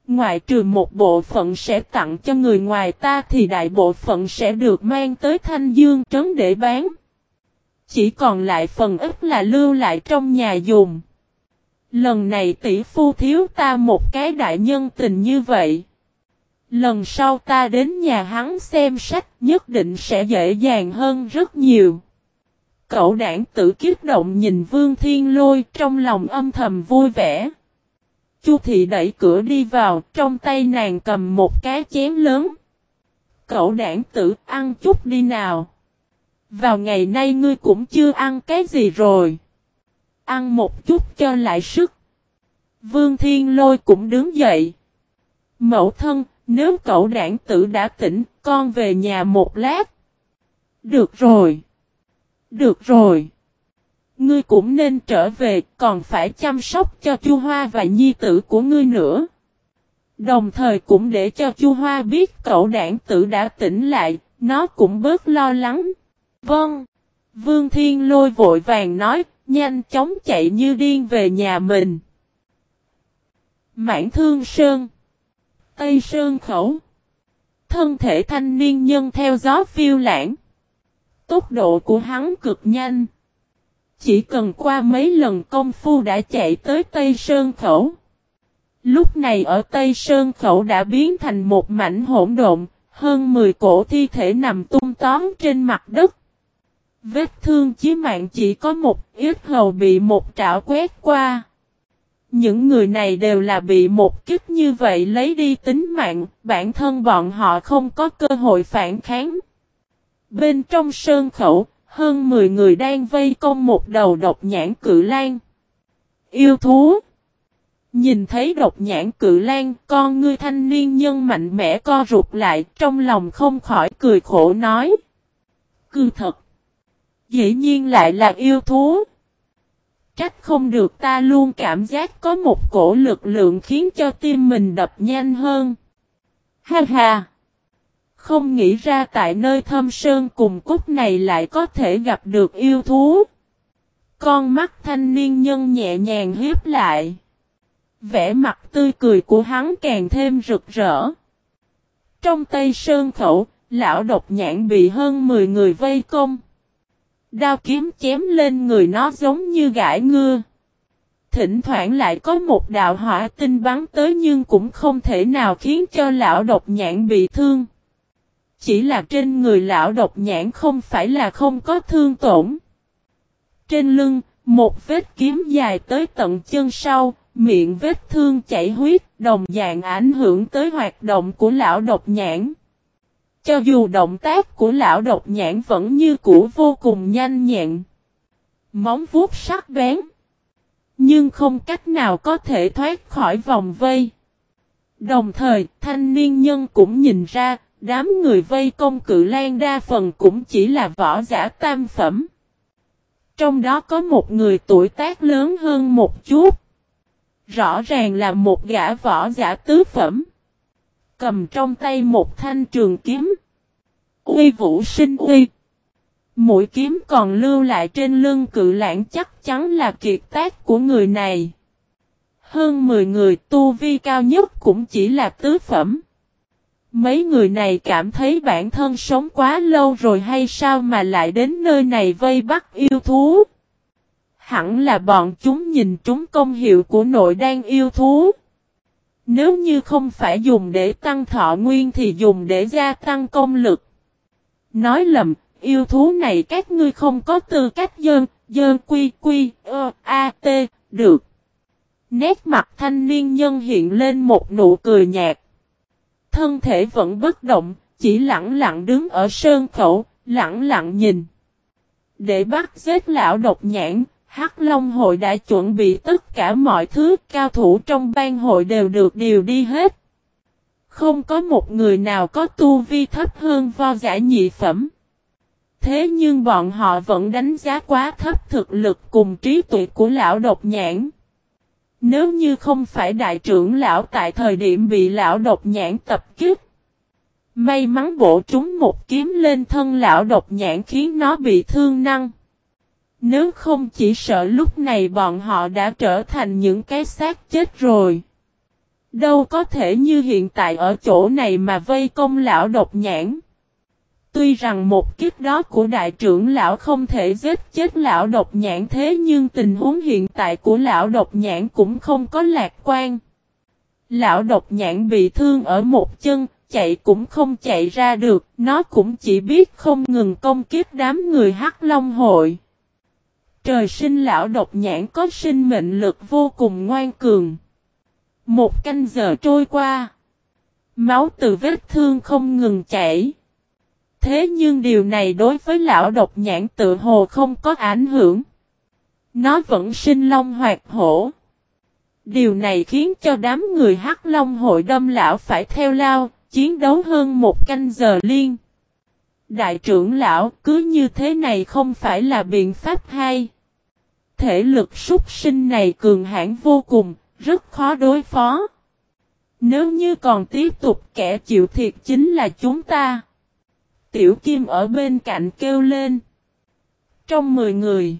Speaker 1: Ngoại trừ một bộ phận sẽ tặng cho người ngoài ta thì đại bộ phận sẽ được mang tới Thanh Dương Trấn để bán. Chỉ còn lại phần ít là lưu lại trong nhà dùng. Lần này tỷ phu thiếu ta một cái đại nhân tình như vậy. Lần sau ta đến nhà hắn xem sách nhất định sẽ dễ dàng hơn rất nhiều. Cậu đảng tử kích động nhìn Vương Thiên Lôi trong lòng âm thầm vui vẻ. Chu thị đẩy cửa đi vào, trong tay nàng cầm một cái chén lớn. Cậu đảng tử ăn chút đi nào. Vào ngày nay ngươi cũng chưa ăn cái gì rồi. Ăn một chút cho lại sức. Vương Thiên Lôi cũng đứng dậy. Mẫu thân, nếu cậu đảng tử đã tỉnh, con về nhà một lát. Được rồi. Được rồi. Ngươi cũng nên trở về, còn phải chăm sóc cho Chu Hoa và nhi tử của ngươi nữa. Đồng thời cũng để cho Chu Hoa biết cậu đảng tử đã tỉnh lại, nó cũng bớt lo lắng. Vâng. Vương Thiên Lôi vội vàng nói, nhanh chóng chạy như điên về nhà mình. Mãn Thương Sơn, Tây Sơn Khẩu. Thân thể thanh niên nhân theo gió phiêu lãng. Tốc độ của hắn cực nhanh. Chỉ cần qua mấy lần công phu đã chạy tới Tây Sơn Khẩu. Lúc này ở Tây Sơn Khẩu đã biến thành một mảnh hỗn độn, hơn mười cổ thi thể nằm tung tóm trên mặt đất. Vết thương chí mạng chỉ có một ít hầu bị một trảo quét qua. Những người này đều là bị một kích như vậy lấy đi tính mạng, bản thân bọn họ không có cơ hội phản kháng. Bên trong sơn khẩu, hơn mười người đang vây công một đầu độc nhãn cự lang. Yêu thú. Nhìn thấy độc nhãn cự lang, con ngươi thanh niên nhân mạnh mẽ co rụt lại, trong lòng không khỏi cười khổ nói. Cư thật. Dĩ nhiên lại là yêu thú. Trách không được ta luôn cảm giác có một cổ lực lượng khiến cho tim mình đập nhanh hơn. Ha ha. Không nghĩ ra tại nơi thâm sơn cùng cốt này lại có thể gặp được yêu thú. Con mắt thanh niên nhân nhẹ nhàng hiếp lại. Vẻ mặt tươi cười của hắn càng thêm rực rỡ. Trong Tây Sơn Khẩu, lão độc nhãn bị hơn mười người vây công. Đao kiếm chém lên người nó giống như gãi ngưa. Thỉnh thoảng lại có một đạo hỏa tinh bắn tới nhưng cũng không thể nào khiến cho lão độc nhãn bị thương. Chỉ là trên người lão độc nhãn không phải là không có thương tổn. Trên lưng, một vết kiếm dài tới tận chân sau, miệng vết thương chảy huyết, đồng dạng ảnh hưởng tới hoạt động của lão độc nhãn. Cho dù động tác của lão độc nhãn vẫn như cũ vô cùng nhanh nhẹn. Móng vuốt sắc bén. Nhưng không cách nào có thể thoát khỏi vòng vây. Đồng thời, thanh niên nhân cũng nhìn ra, đám người vây công cự lang đa phần cũng chỉ là võ giả tam phẩm. Trong đó có một người tuổi tác lớn hơn một chút. Rõ ràng là một gã võ giả tứ phẩm. Cầm trong tay một thanh trường kiếm. Uy vũ sinh uy. Mũi kiếm còn lưu lại trên lưng cự lãng chắc chắn là kiệt tác của người này. Hơn mười người tu vi cao nhất cũng chỉ là tứ phẩm. Mấy người này cảm thấy bản thân sống quá lâu rồi hay sao mà lại đến nơi này vây bắt yêu thú. Hẳn là bọn chúng nhìn trúng công hiệu của nội đan yêu thú. Nếu như không phải dùng để tăng thọ nguyên thì dùng để gia tăng công lực. Nói lầm, yêu thú này các ngươi không có tư cách dơn, dơn quy quy, ơ, a, t, được. Nét mặt thanh niên nhân hiện lên một nụ cười nhạt. Thân thể vẫn bất động, chỉ lặng lặng đứng ở sơn khẩu, lặng lặng nhìn. Để bắt giết lão độc nhãn, Hắc Long hội đã chuẩn bị tất cả mọi thứ, cao thủ trong bang hội đều được điều đi hết. Không có một người nào có tu vi thấp hơn võ giả nhị phẩm. Thế nhưng bọn họ vẫn đánh giá quá thấp thực lực cùng trí tuệ của lão độc nhãn. Nếu như không phải đại trưởng lão tại thời điểm bị lão độc nhãn tập kích. May mắn bổ trúng một kiếm lên thân lão độc nhãn khiến nó bị thương năng. Nếu không chỉ sợ lúc này bọn họ đã trở thành những cái xác chết rồi. Đâu có thể như hiện tại ở chỗ này mà vây công lão độc nhãn. Tuy rằng một kiếp đó của đại trưởng lão không thể giết chết lão độc nhãn, thế nhưng tình huống hiện tại của lão độc nhãn cũng không có lạc quan. Lão độc nhãn bị thương ở một chân, chạy cũng không chạy ra được, nó cũng chỉ biết không ngừng công kiếp đám người Hắc Long hội. Trời sinh lão độc nhãn có sinh mệnh lực vô cùng ngoan cường. Một canh giờ trôi qua, máu từ vết thương không ngừng chảy. Thế nhưng điều này đối với lão độc nhãn tự hồ không có ảnh hưởng. Nó vẫn sinh long hoạt hổ. Điều này khiến cho đám người Hắc Long hội đâm lão phải theo lao, chiến đấu hơn một canh giờ liên. Đại trưởng lão, cứ như thế này không phải là biện pháp hay. Thể lực súc sinh này cường hãn vô cùng, rất khó đối phó. Nếu như còn tiếp tục, kẻ chịu thiệt chính là chúng ta. Tiểu Kim ở bên cạnh kêu lên. Trong mười người,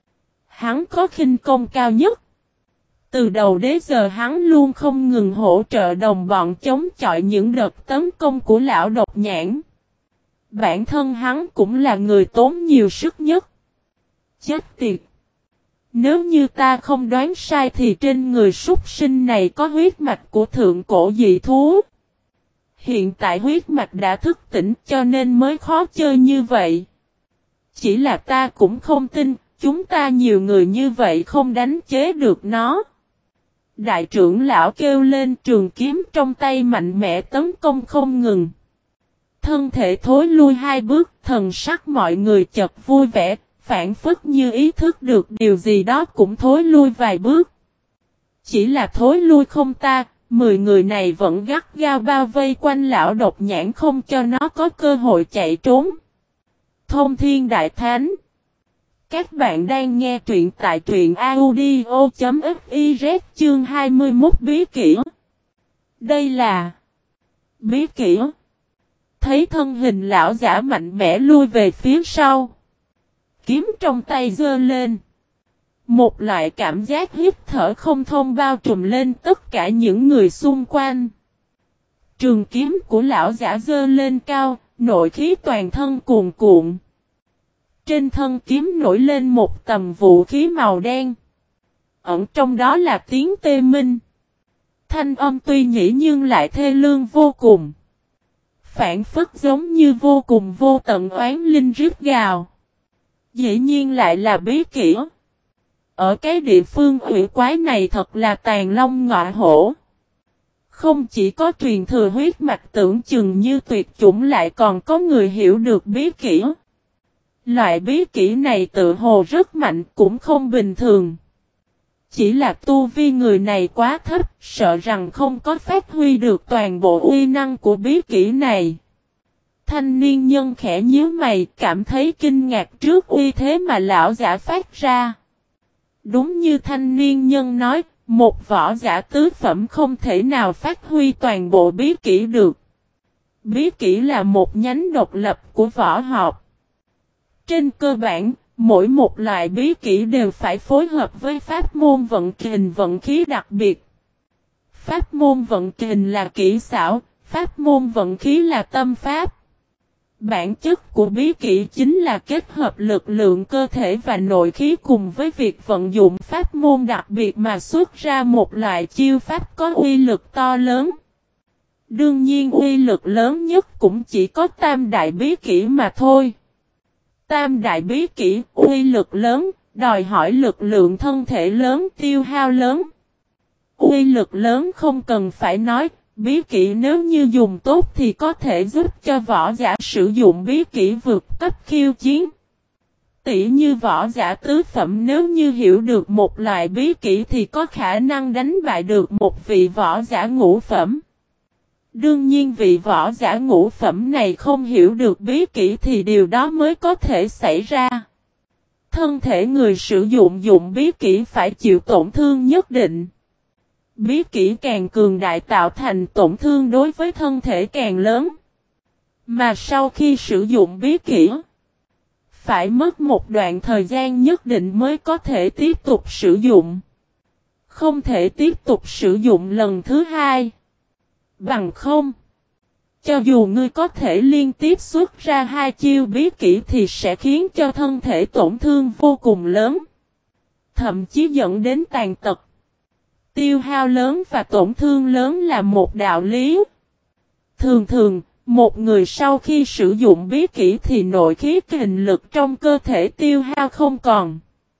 Speaker 1: hắn có khinh công cao nhất. Từ đầu đến giờ hắn luôn không ngừng hỗ trợ đồng bọn chống chọi những đợt tấn công của lão độc nhãn. Bản thân hắn cũng là người tốn nhiều sức nhất. Chết tiệt! Nếu như ta không đoán sai thì trên người súc sinh này có huyết mạch của thượng cổ dị thú. Hiện tại huyết mạch đã thức tỉnh cho nên mới khó chơi như vậy. Chỉ là ta cũng không tin, chúng ta nhiều người như vậy không đánh chế được nó. Đại trưởng lão kêu lên, trường kiếm trong tay mạnh mẽ tấn công không ngừng. Thân thể thối lui hai bước, thần sắc mọi người chợt vui vẻ, phản phất như ý thức được điều gì đó cũng thối lui vài bước. Chỉ là thối lui không ta, mười người này vẫn gắt gao bao vây quanh lão độc nhãn không cho nó có cơ hội chạy trốn. Thông Thiên Đại Thánh. Các bạn đang nghe truyện tại truyện audio chấm fiz chương hai mươi mốt bí kỹ. Đây là bí kỹ. Thấy thân hình lão giả mạnh mẽ lui về phía sau. Kiếm trong tay giơ lên. Một loại cảm giác hít thở không thông bao trùm lên tất cả những người xung quanh. Trường kiếm của lão giả giơ lên cao, nội khí toàn thân cuồn cuộn. Trên thân kiếm nổi lên một tầm vũ khí màu đen. Ẩn trong đó là tiếng tê minh. Thanh âm tuy nhĩ nhưng lại thê lương vô cùng. Phản phất giống như vô cùng vô tận oán linh rít gào. Dĩ nhiên lại là bí kỹ. Ở cái địa phương ủy quái này thật là tàn long ngọa hổ. Không chỉ có truyền thừa huyết mạch tưởng chừng như tuyệt chủng, lại còn có người hiểu được bí kỹ. Loại bí kỹ này tự hồ rất mạnh, cũng không bình thường. Chỉ là tu vi người này quá thấp, sợ rằng không có phát huy được toàn bộ uy năng của bí kỹ này. Thanh niên nhân khẽ nhíu mày, cảm thấy kinh ngạc trước uy thế mà lão giả phát ra. Đúng như thanh niên nhân nói, một võ giả tứ phẩm không thể nào phát huy toàn bộ bí kỹ được. Bí kỹ là một nhánh độc lập của võ học. Trên cơ bản, mỗi một loại bí kỹ đều phải phối hợp với pháp môn vận kình vận khí đặc biệt. Pháp môn vận kình là kỹ xảo, pháp môn vận khí là tâm pháp. Bản chất của bí kỹ chính là kết hợp lực lượng cơ thể và nội khí cùng với việc vận dụng pháp môn đặc biệt mà xuất ra một loại chiêu pháp có uy lực to lớn. Đương nhiên uy lực lớn nhất cũng chỉ có tam đại bí kỹ mà thôi. Tam đại bí kỹ, uy lực lớn, đòi hỏi lực lượng thân thể lớn, tiêu hao lớn. Uy lực lớn không cần phải nói, bí kỹ nếu như dùng tốt thì có thể giúp cho võ giả sử dụng bí kỹ vượt cấp khiêu chiến. Tỷ như võ giả tứ phẩm nếu như hiểu được một loại bí kỹ thì có khả năng đánh bại được một vị võ giả ngũ phẩm. Đương nhiên vị võ giả ngũ phẩm này không hiểu được bí kỹ thì điều đó mới có thể xảy ra. Thân thể người sử dụng dụng bí kỹ phải chịu tổn thương nhất định. Bí kỹ càng cường đại tạo thành tổn thương đối với thân thể càng lớn. Mà sau khi sử dụng bí kỹ, phải mất một đoạn thời gian nhất định mới có thể tiếp tục sử dụng. Không thể tiếp tục sử dụng lần thứ hai. Bằng không. Cho dù ngươi có thể liên tiếp xuất ra hai chiêu bí kỹ thì sẽ khiến cho thân thể tổn thương vô cùng lớn. Thậm chí dẫn đến tàn tật. Tiêu hao lớn và tổn thương lớn là một đạo lý. Thường thường, một người sau khi sử dụng bí kỹ thì nội khí kình lực trong cơ thể tiêu hao không còn.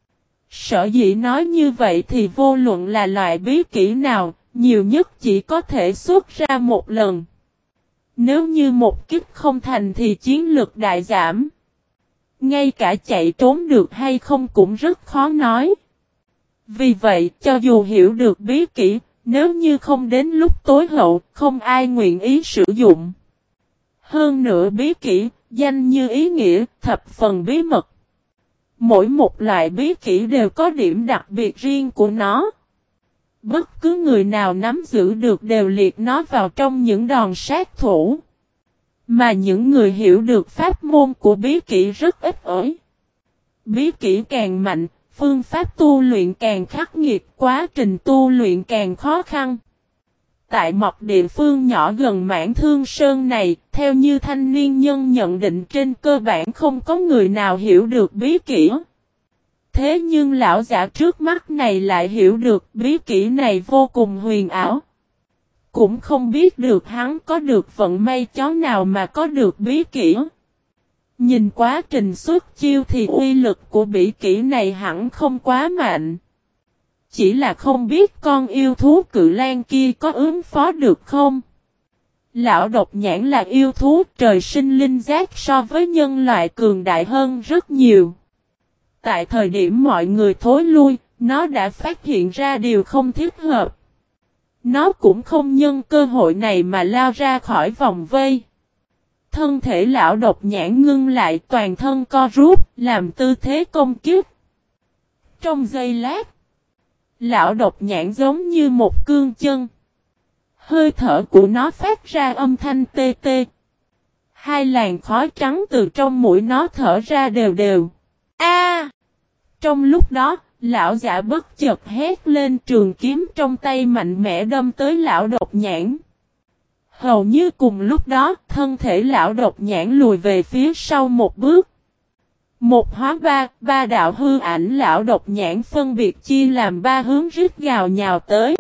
Speaker 1: Sở dĩ nói như vậy thì vô luận là loại bí kỹ nào, nhiều nhất chỉ có thể xuất ra một lần. Nếu như một kích không thành thì chiến lực đại giảm. Ngay cả chạy trốn được hay không cũng rất khó nói. Vì vậy, cho dù hiểu được bí kỹ, nếu như không đến lúc tối hậu, không ai nguyện ý sử dụng. Hơn nữa bí kỹ, danh như ý nghĩa, thập phần bí mật. Mỗi một loại bí kỹ đều có điểm đặc biệt riêng của nó. Bất cứ người nào nắm giữ được đều liệt nó vào trong những đòn sát thủ. Mà những người hiểu được pháp môn của bí kỹ rất ít ỏi. Bí kỹ càng mạnh, phương pháp tu luyện càng khắc nghiệt, quá trình tu luyện càng khó khăn. Tại một địa phương nhỏ gần Mãn Thương Sơn này, theo như thanh niên nhân nhận định trên cơ bản không có người nào hiểu được bí kỹ. Thế nhưng lão giả trước mắt này lại hiểu được bí kỹ này vô cùng huyền ảo. Cũng không biết được hắn có được vận may chó nào mà có được bí kỹ. Nhìn quá trình xuất chiêu thì uy lực của bí kỹ này hẳn không quá mạnh. Chỉ là không biết con yêu thú cự lang kia có ứng phó được không? Lão độc nhãn là yêu thú trời sinh linh giác so với nhân loại cường đại hơn rất nhiều. Tại thời điểm mọi người thối lui, nó đã phát hiện ra điều không thích hợp. Nó cũng không nhân cơ hội này mà lao ra khỏi vòng vây. Thân thể lão độc nhãn ngưng lại toàn thân co rút, làm tư thế công kích. Trong giây lát, lão độc nhãn giống như một cương chân. Hơi thở của nó phát ra âm thanh tê tê. Hai làn khói trắng từ trong mũi nó thở ra đều đều. A! Trong lúc đó, lão giả bất chợt hét lên, trường kiếm trong tay mạnh mẽ đâm tới lão độc nhãn. Hầu như cùng lúc đó, thân thể lão độc nhãn lùi về phía sau một bước. Một hóa ba, ba đạo hư ảnh lão độc nhãn phân biệt chia làm ba hướng rít gào nhào tới.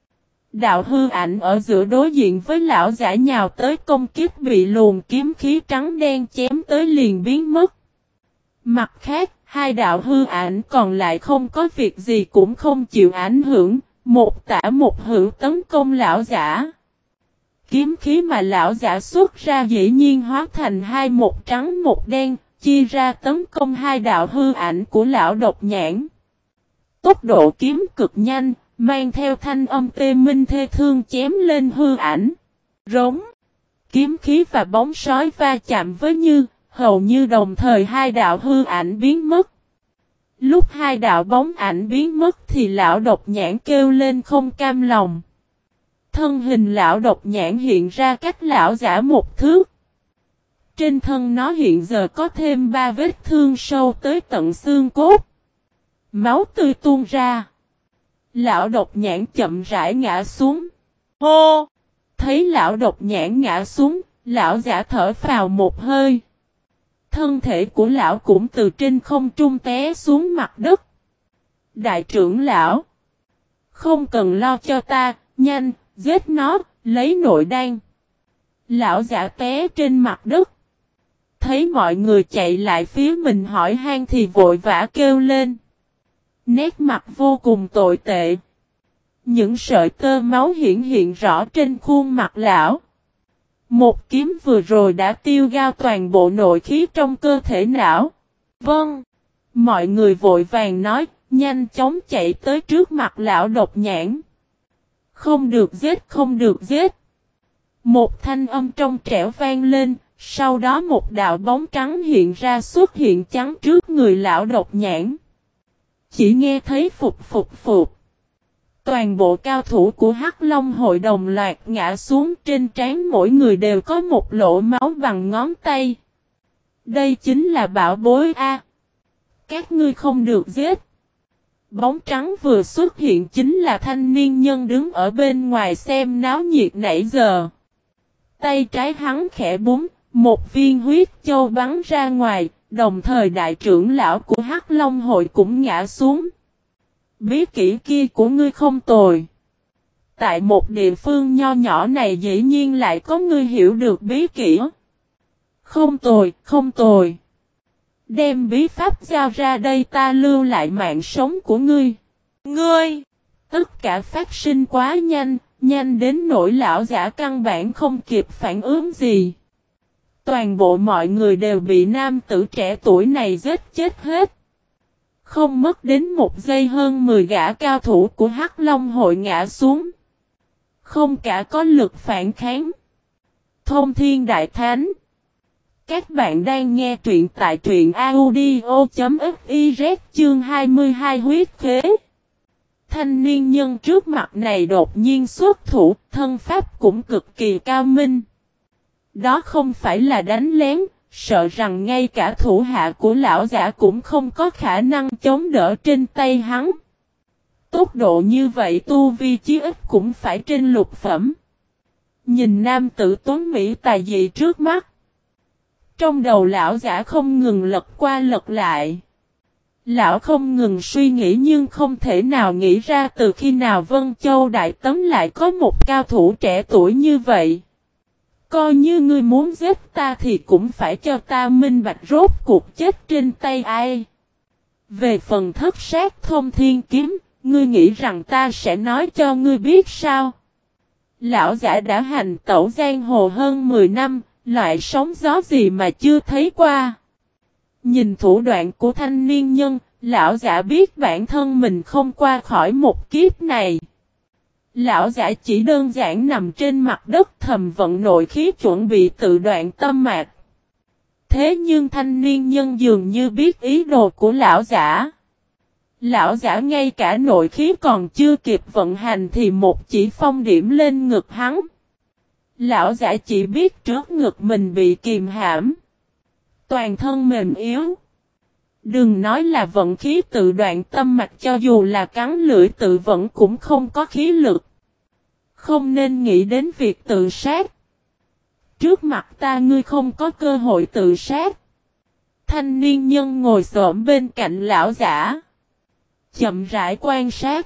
Speaker 1: Đạo hư ảnh ở giữa đối diện với lão giả nhào tới công kích bị luồng kiếm khí trắng đen chém tới liền biến mất. Mặt khác, hai đạo hư ảnh còn lại không có việc gì cũng không chịu ảnh hưởng, một tả một hữu tấn công lão giả. Kiếm khí mà lão giả xuất ra dĩ nhiên hóa thành hai một trắng một đen, chia ra tấn công hai đạo hư ảnh của lão độc nhãn. Tốc độ kiếm cực nhanh, mang theo thanh âm tê minh thê thương chém lên hư ảnh. Rống. Kiếm khí và bóng sói va chạm với như, hầu như đồng thời hai đạo hư ảnh biến mất. Lúc hai đạo bóng ảnh biến mất thì lão độc nhãn kêu lên không cam lòng. Thân hình lão độc nhãn hiện ra cách lão giả một thước. Trên thân nó hiện giờ có thêm ba vết thương sâu tới tận xương cốt. Máu tươi tuôn ra. Lão độc nhãn chậm rãi ngã xuống. Hô! Thấy lão độc nhãn ngã xuống, lão giả thở phào một hơi. Thân thể của lão cũng từ trên không trung té xuống mặt đất. Đại trưởng lão! Không cần lo cho ta, nhanh, giết nó, lấy nội đan. Lão giả té trên mặt đất. Thấy mọi người chạy lại phía mình hỏi han thì vội vã kêu lên. Nét mặt vô cùng tồi tệ. Những sợi tơ máu hiện hiện rõ trên khuôn mặt lão. Một kiếm vừa rồi đã tiêu gao toàn bộ nội khí trong cơ thể não. Vâng. Mọi người vội vàng nói, nhanh chóng chạy tới trước mặt lão độc nhãn. Không được giết, không được giết. Một thanh âm trong trẻo vang lên, sau đó một đạo bóng trắng hiện ra xuất hiện chắn trước người lão độc nhãn. Chỉ nghe thấy phục phục phục. Toàn bộ cao thủ của Hắc Long hội đồng loạt ngã xuống, trên trán mỗi người đều có một lỗ máu bằng ngón tay. Đây chính là bảo bối A. Các ngươi không được giết. Bóng trắng vừa xuất hiện chính là thanh niên nhân đứng ở bên ngoài xem náo nhiệt nãy giờ. Tay trái hắn khẽ búng, một viên huyết châu bắn ra ngoài, đồng thời đại trưởng lão của Hắc Long hội cũng ngã xuống. Bí kỹ kia của ngươi không tồi. Tại một địa phương nho nhỏ này dĩ nhiên lại có ngươi hiểu được bí kỹ. Không tồi, không tồi. Đem bí pháp giao ra đây ta lưu lại mạng sống của ngươi. Ngươi! Tất cả phát sinh quá nhanh, nhanh đến nỗi lão giả căn bản không kịp phản ứng gì. Toàn bộ mọi người đều bị nam tử trẻ tuổi này giết chết hết. Không mất đến một giây hơn mười gã cao thủ của Hắc Long hội ngã xuống. Không cả có lực phản kháng. Thông Thiên Đại Thánh. Các bạn đang nghe truyện tại truyện audio.fiz chương hai mươi hai huyết khế. Thanh niên nhân trước mặt này đột nhiên xuất thủ, thân pháp cũng cực kỳ cao minh. Đó không phải là đánh lén, sợ rằng ngay cả thủ hạ của lão giả cũng không có khả năng chống đỡ trên tay hắn. Tốc độ như vậy tu vi chí ít cũng phải trên lục phẩm. Nhìn nam tử tuấn Mỹ tài dị trước mắt. Trong đầu lão giả không ngừng lật qua lật lại. Lão không ngừng suy nghĩ nhưng không thể nào nghĩ ra từ khi nào Vân Châu Đại Tấn lại có một cao thủ trẻ tuổi như vậy. Coi như ngươi muốn giết ta thì cũng phải cho ta minh bạch rốt cuộc chết trên tay ai. Về phần thất sát thông thiên kiếm, ngươi nghĩ rằng ta sẽ nói cho ngươi biết sao? Lão giả đã hành tẩu giang hồ hơn mười năm, loại sóng gió gì mà chưa thấy qua. Nhìn thủ đoạn của thanh niên nhân, lão giả biết bản thân mình không qua khỏi một kiếp này. Lão giả chỉ đơn giản nằm trên mặt đất thầm vận nội khí chuẩn bị tự đoạn tâm mạch. Thế nhưng thanh niên nhân dường như biết ý đồ của lão giả. Lão giả ngay cả nội khí còn chưa kịp vận hành thì một chỉ phong điểm lên ngực hắn. Lão giả chỉ biết trước ngực mình bị kìm hãm. Toàn thân mềm yếu. Đừng nói là vận khí tự đoạn tâm mạch, cho dù là cắn lưỡi tự vận cũng không có khí lực. Không nên nghĩ đến việc tự sát. Trước mặt ta ngươi không có cơ hội tự sát. Thanh niên nhân ngồi xổm bên cạnh lão giả. Chậm rãi quan sát.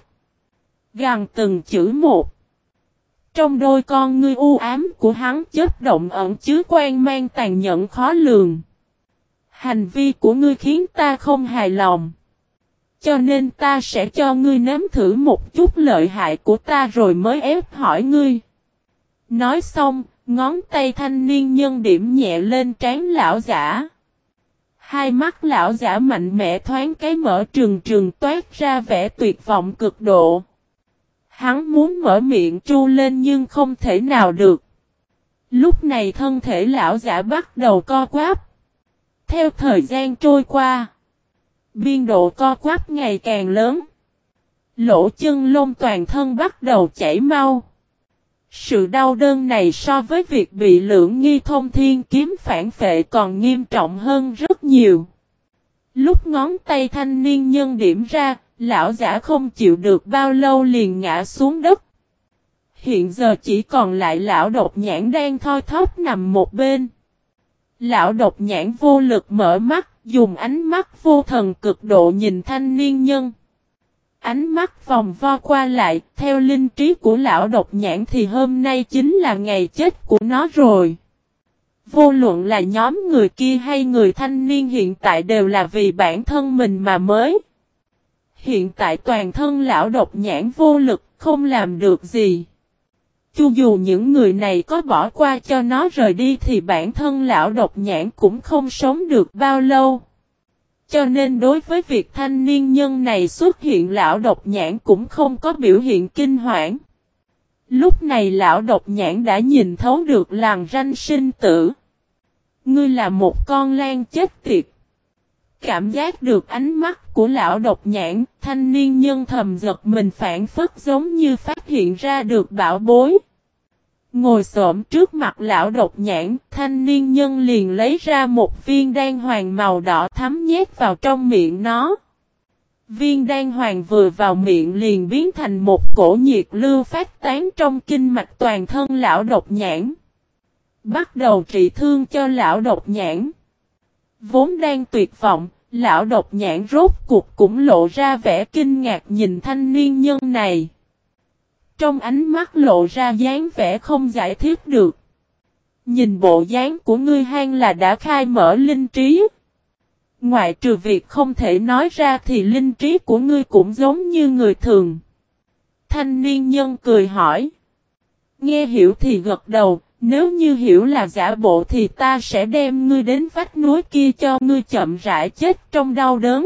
Speaker 1: Gằn từng chữ một. Trong đôi con ngươi u ám của hắn chớp động ẩn chứa quan mang tàn nhẫn khó lường. Hành vi của ngươi khiến ta không hài lòng. Cho nên ta sẽ cho ngươi nếm thử một chút lợi hại của ta rồi mới ép hỏi ngươi. Nói xong, ngón tay thanh niên nhân điểm nhẹ lên trán lão giả. Hai mắt lão giả mạnh mẽ thoáng cái mở trừng trừng toát ra vẻ tuyệt vọng cực độ. Hắn muốn mở miệng tru lên nhưng không thể nào được. Lúc này thân thể lão giả bắt đầu co quắp. Theo thời gian trôi qua, biên độ co quắp ngày càng lớn. Lỗ chân lông toàn thân bắt đầu chảy mau. Sự đau đớn này so với việc bị lưỡng nghi thông thiên kiếm phản phệ còn nghiêm trọng hơn rất nhiều. Lúc ngón tay thanh niên nhân điểm ra, lão giả không chịu được bao lâu liền ngã xuống đất. Hiện giờ chỉ còn lại lão độc nhãn đang thoi thóp nằm một bên. Lão độc nhãn vô lực mở mắt, dùng ánh mắt vô thần cực độ nhìn thanh niên nhân. Ánh mắt vòng vo qua lại, theo linh trí của lão độc nhãn thì hôm nay chính là ngày chết của nó rồi. Vô luận là nhóm người kia hay người thanh niên hiện tại đều là vì bản thân mình mà mới. Hiện tại toàn thân lão độc nhãn vô lực, không làm được gì. Cho dù những người này có bỏ qua cho nó rời đi thì bản thân lão độc nhãn cũng không sống được bao lâu. Cho nên đối với việc thanh niên nhân này xuất hiện lão độc nhãn cũng không có biểu hiện kinh hoảng. Lúc này lão độc nhãn đã nhìn thấu được làn ranh sinh tử. Ngươi là một con lan chết tiệt. Cảm giác được ánh mắt của lão độc nhãn, thanh niên nhân thầm giật mình phản phất giống như phát hiện ra được bảo bối. Ngồi xổm trước mặt lão độc nhãn, thanh niên nhân liền lấy ra một viên đan hoàng màu đỏ thắm nhét vào trong miệng nó. Viên đan hoàng vừa vào miệng liền biến thành một cổ nhiệt lưu phát tán trong kinh mạch toàn thân lão độc nhãn. Bắt đầu trị thương cho lão độc nhãn. Vốn đang tuyệt vọng, lão độc nhãn rốt cuộc cũng lộ ra vẻ kinh ngạc nhìn thanh niên nhân này. Trong ánh mắt lộ ra dáng vẻ không giải thích được. Nhìn bộ dáng của ngươi hang là đã khai mở linh trí. Ngoại trừ việc không thể nói ra thì linh trí của ngươi cũng giống như người thường. Thanh niên nhân cười hỏi. Nghe hiểu thì gật đầu, nếu như hiểu là giả bộ thì ta sẽ đem ngươi đến vách núi kia cho ngươi chậm rãi chết trong đau đớn.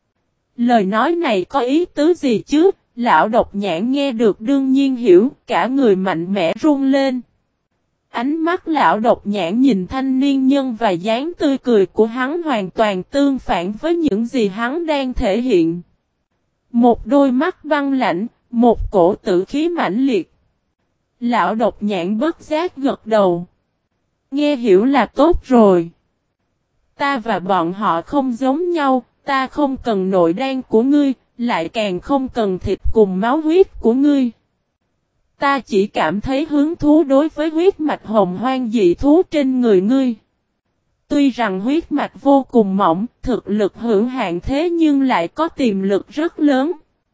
Speaker 1: Lời nói này có ý tứ gì chứ? Lão độc nhãn nghe được đương nhiên hiểu, cả người mạnh mẽ run lên. Ánh mắt lão độc nhãn nhìn thanh niên nhân và dáng tươi cười của hắn hoàn toàn tương phản với những gì hắn đang thể hiện. Một đôi mắt băng lạnh, một cổ tử khí mãnh liệt. Lão độc nhãn bất giác gật đầu. Nghe hiểu là tốt rồi. Ta và bọn họ không giống nhau, ta không cần nội đan của ngươi, lại càng không cần thịt cùng máu huyết của ngươi. Ta chỉ cảm thấy hứng thú đối với huyết mạch hồng hoang dị thú trên người ngươi. Tuy rằng huyết mạch vô cùng mỏng, thực lực hữu hạn thế nhưng lại có tiềm lực rất lớn.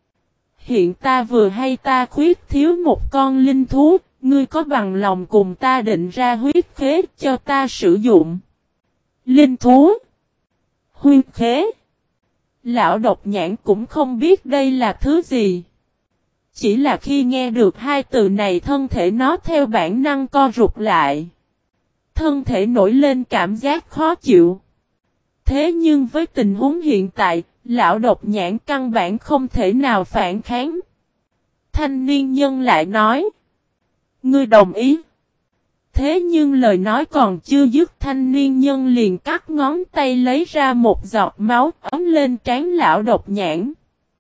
Speaker 1: Hiện ta vừa hay ta khuyết thiếu một con linh thú, ngươi có bằng lòng cùng ta định ra huyết khế cho ta sử dụng? Linh thú? Huyết khế? Lão độc nhãn cũng không biết đây là thứ gì. Chỉ là khi nghe được hai từ này thân thể nó theo bản năng co rụt lại. Thân thể nổi lên cảm giác khó chịu. Thế nhưng với tình huống hiện tại, lão độc nhãn căn bản không thể nào phản kháng. Thanh niên nhân lại nói. Ngươi đồng ý. Thế nhưng lời nói còn chưa dứt, thanh niên nhân liền cắt ngón tay lấy ra một giọt máu ấm lên trán lão độc nhãn.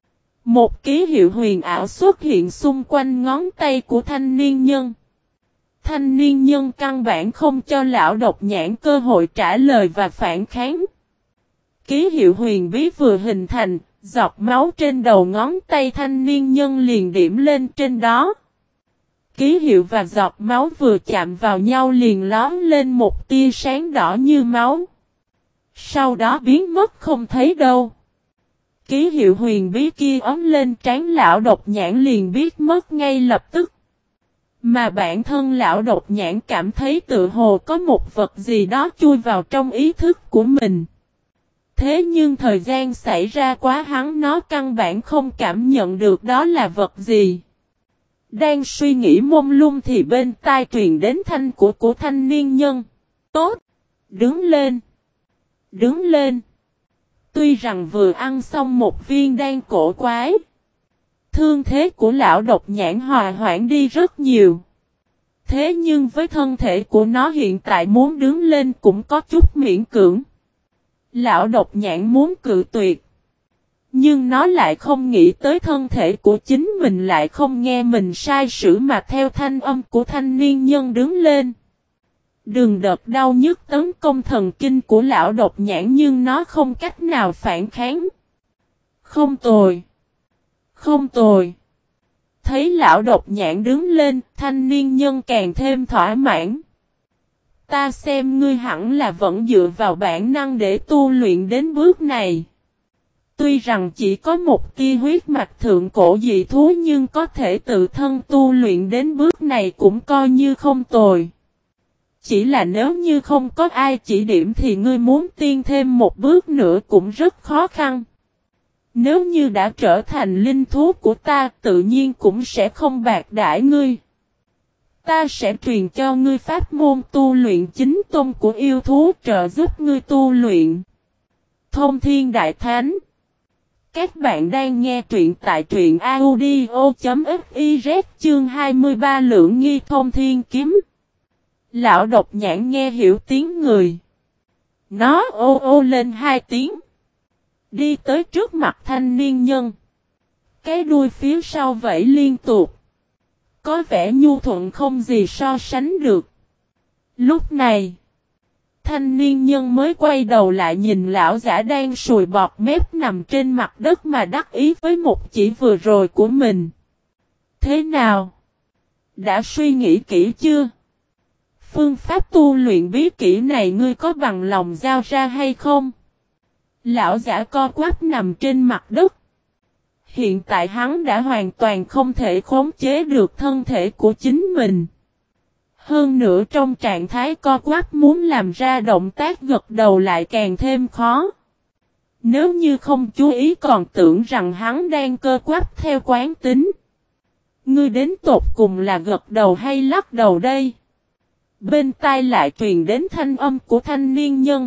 Speaker 1: Một ký hiệu huyền ảo xuất hiện xung quanh ngón tay của thanh niên nhân. Thanh niên nhân căn bản không cho lão độc nhãn cơ hội trả lời và phản kháng. Ký hiệu huyền bí vừa hình thành, giọt máu trên đầu ngón tay thanh niên nhân liền điểm lên trên đó. Ký hiệu và giọt máu vừa chạm vào nhau liền lóm lên một tia sáng đỏ như máu. Sau đó biến mất không thấy đâu. Ký hiệu huyền bí kia ấm lên trán lão độc nhãn liền biết mất ngay lập tức. Mà bản thân lão độc nhãn cảm thấy tự hồ có một vật gì đó chui vào trong ý thức của mình. Thế nhưng thời gian xảy ra quá hắn nó căn bản không cảm nhận được đó là vật gì. Đang suy nghĩ mông lung thì bên tai truyền đến thanh của của thanh niên nhân. Tốt! Đứng lên! Đứng lên! Tuy rằng vừa ăn xong một viên đan cổ quái. Thương thế của lão độc nhãn hòa hoãn đi rất nhiều. Thế nhưng với thân thể của nó hiện tại muốn đứng lên cũng có chút miễn cưỡng. Lão độc nhãn muốn cự tuyệt. Nhưng nó lại không nghĩ tới thân thể của chính mình lại không nghe mình sai sử mà theo thanh âm của thanh niên nhân đứng lên. Đừng đợt đau nhức tấn công thần kinh của lão độc nhãn nhưng nó không cách nào phản kháng. Không tồi. Không tồi. Thấy lão độc nhãn đứng lên, thanh niên nhân càng thêm thỏa mãn. Ta xem ngươi hẳn là vẫn dựa vào bản năng để tu luyện đến bước này. Tuy rằng chỉ có một tia huyết mạch thượng cổ dị thú nhưng có thể tự thân tu luyện đến bước này cũng coi như không tồi. Chỉ là nếu như không có ai chỉ điểm thì ngươi muốn tiên thêm một bước nữa cũng rất khó khăn. Nếu như đã trở thành linh thú của ta tự nhiên cũng sẽ không bạc đãi ngươi. Ta sẽ truyền cho ngươi pháp môn tu luyện chính tông của yêu thú trợ giúp ngươi tu luyện. Thông Thiên Đại Thánh. Các bạn đang nghe truyện tại truyện audio.fiz chương hai mươi ba Lượng Nghi Thông Thiên Kiếm. Lão độc nhãn nghe hiểu tiếng người. Nó ô ô lên hai tiếng. Đi tới trước mặt thanh niên nhân. Cái đuôi phía sau vẫy liên tục. Có vẻ nhu thuận không gì so sánh được. Lúc này, Thanh niên nhân mới quay đầu lại nhìn lão giả đang sùi bọt mép nằm trên mặt đất mà đắc ý với một chỉ vừa rồi của mình. Thế nào? Đã suy nghĩ kỹ chưa? Phương pháp tu luyện bí kỹ này ngươi có bằng lòng giao ra hay không? Lão giả co quắp nằm trên mặt đất. Hiện tại hắn đã hoàn toàn không thể khống chế được thân thể của chính mình. Hơn nữa trong trạng thái co quắp muốn làm ra động tác gật đầu lại càng thêm khó. Nếu như không chú ý còn tưởng rằng hắn đang cơ quắp theo quán tính. Ngươi đến tột cùng là gật đầu hay lắc đầu đây? Bên tai lại truyền đến thanh âm của thanh niên nhân.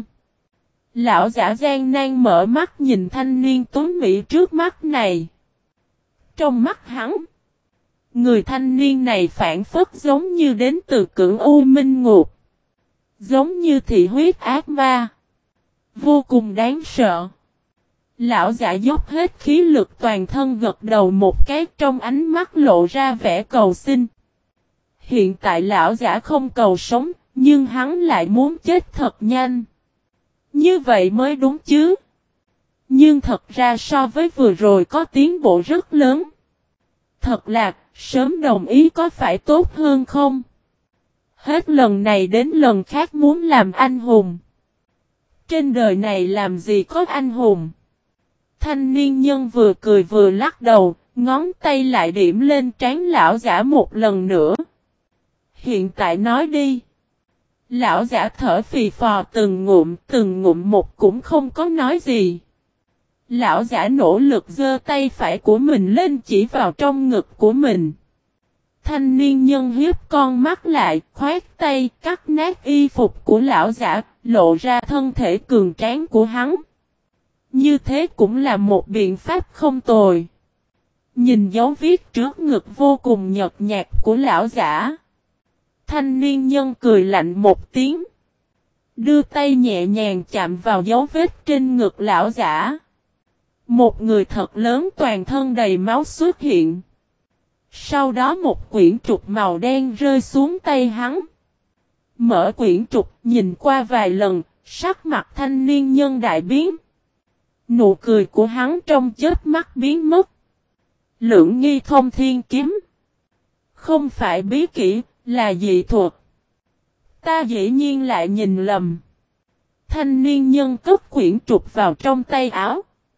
Speaker 1: Lão giả gian nan mở mắt nhìn thanh niên tuấn mỹ trước mắt này. Trong mắt hắn, người thanh niên này phản phất giống như đến từ cưỡng u minh ngục. Giống như thị huyết ác ma. Vô cùng đáng sợ. Lão giả dốc hết khí lực toàn thân gật đầu một cái, trong ánh mắt lộ ra vẻ cầu xin. Hiện tại lão giả không cầu sống, nhưng hắn lại muốn chết thật nhanh. Như vậy mới đúng chứ. Nhưng thật ra so với vừa rồi có tiến bộ rất lớn. Thật là, sớm đồng ý có phải tốt hơn không? Hết lần này đến lần khác muốn làm anh hùng. Trên đời này làm gì có anh hùng? Thanh niên nhân vừa cười vừa lắc đầu, ngón tay lại điểm lên trán lão giả một lần nữa. Hiện tại nói đi. Lão giả thở phì phò từng ngụm, từng ngụm một cũng không có nói gì. Lão giả nỗ lực giơ tay phải của mình lên chỉ vào trong ngực của mình. Thanh niên nhân hiếp con mắt lại, khoét tay, cắt nát y phục của lão giả, lộ ra thân thể cường tráng của hắn. Như thế cũng là một biện pháp không tồi. Nhìn dấu viết trước ngực vô cùng nhợt nhạt của lão giả. Thanh niên nhân cười lạnh một tiếng. Đưa tay nhẹ nhàng chạm vào dấu vết trên ngực lão giả. Một người thật lớn toàn thân đầy máu xuất hiện. Sau đó một quyển trục màu đen rơi xuống tay hắn. Mở quyển trục nhìn qua vài lần, sắc mặt thanh niên nhân đại biến. Nụ cười của hắn trong chớp mắt biến mất. Lưỡng nghi thông thiên kiếm. Không phải bí kỹ, là dị thuật. Ta dĩ nhiên lại nhìn lầm. Thanh niên nhân cất quyển trục vào trong tay áo.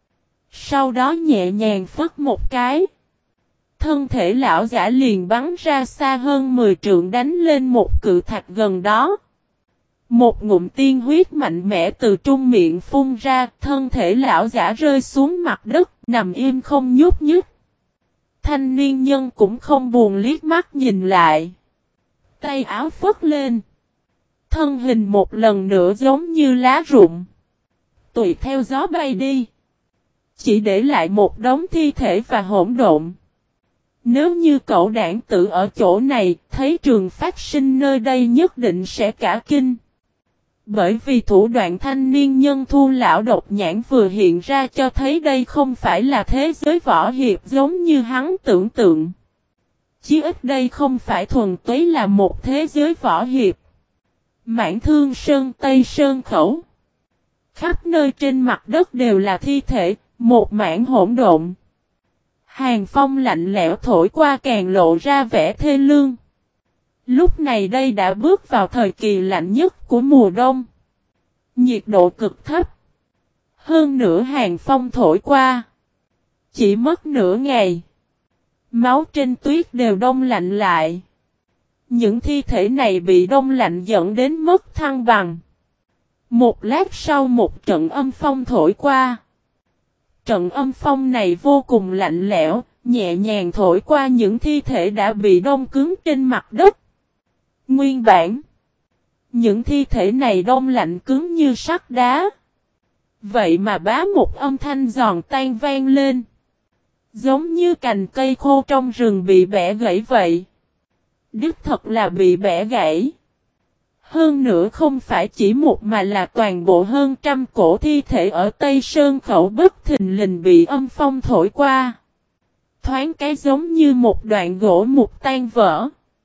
Speaker 1: Sau đó nhẹ nhàng phất một cái. Thân thể lão giả liền bắn ra xa hơn mười trượng đánh lên một cự thạch gần đó. Một ngụm tiên huyết mạnh mẽ từ trung miệng phun ra, thân thể lão giả rơi xuống mặt đất, nằm im không nhúc nhích. Thanh niên nhân cũng không buồn liếc mắt nhìn lại. Tay áo phất lên. Thân hình một lần nữa giống như lá rụng. Tùy theo gió bay đi. Chỉ để lại một đống thi thể và hỗn độn. Nếu như cậu đảng tử ở chỗ này, thấy trường phát sinh nơi đây nhất định sẽ cả kinh. Bởi vì thủ đoạn thanh niên nhân thu lão độc nhãn vừa hiện ra cho thấy đây không phải là thế giới võ hiệp giống như hắn tưởng tượng. Chí ít đây không phải thuần túy là một thế giới võ hiệp. Mãn Thương Sơn Tây Sơn Khẩu. Khắp nơi trên mặt đất đều là thi thể, một mảng hỗn độn. Hàn phong lạnh lẽo thổi qua càng lộ ra vẻ thê lương. Lúc này đây đã bước vào thời kỳ lạnh nhất của mùa đông. Nhiệt độ cực thấp. Hơn nữa hàn phong thổi qua. Chỉ mất nửa ngày. Máu trên tuyết đều đông lạnh lại. Những thi thể này bị đông lạnh dẫn đến mất thăng bằng. Một lát sau một trận âm phong thổi qua. Trận âm phong này vô cùng lạnh lẽo, nhẹ nhàng thổi qua những thi thể đã bị đông cứng trên mặt đất. Nguyên bản, những thi thể này đông lạnh cứng như sắt đá. Vậy mà bá một âm thanh giòn tan vang lên. Giống như cành cây khô trong rừng bị bẻ gãy vậy. Đích thật là bị bẻ gãy. Hơn nữa không phải chỉ một mà là toàn bộ hơn trăm cổ thi thể ở Tây Sơn Khẩu bất thình lình bị âm phong thổi qua. Thoáng cái giống như một đoạn gỗ mục tan vỡ.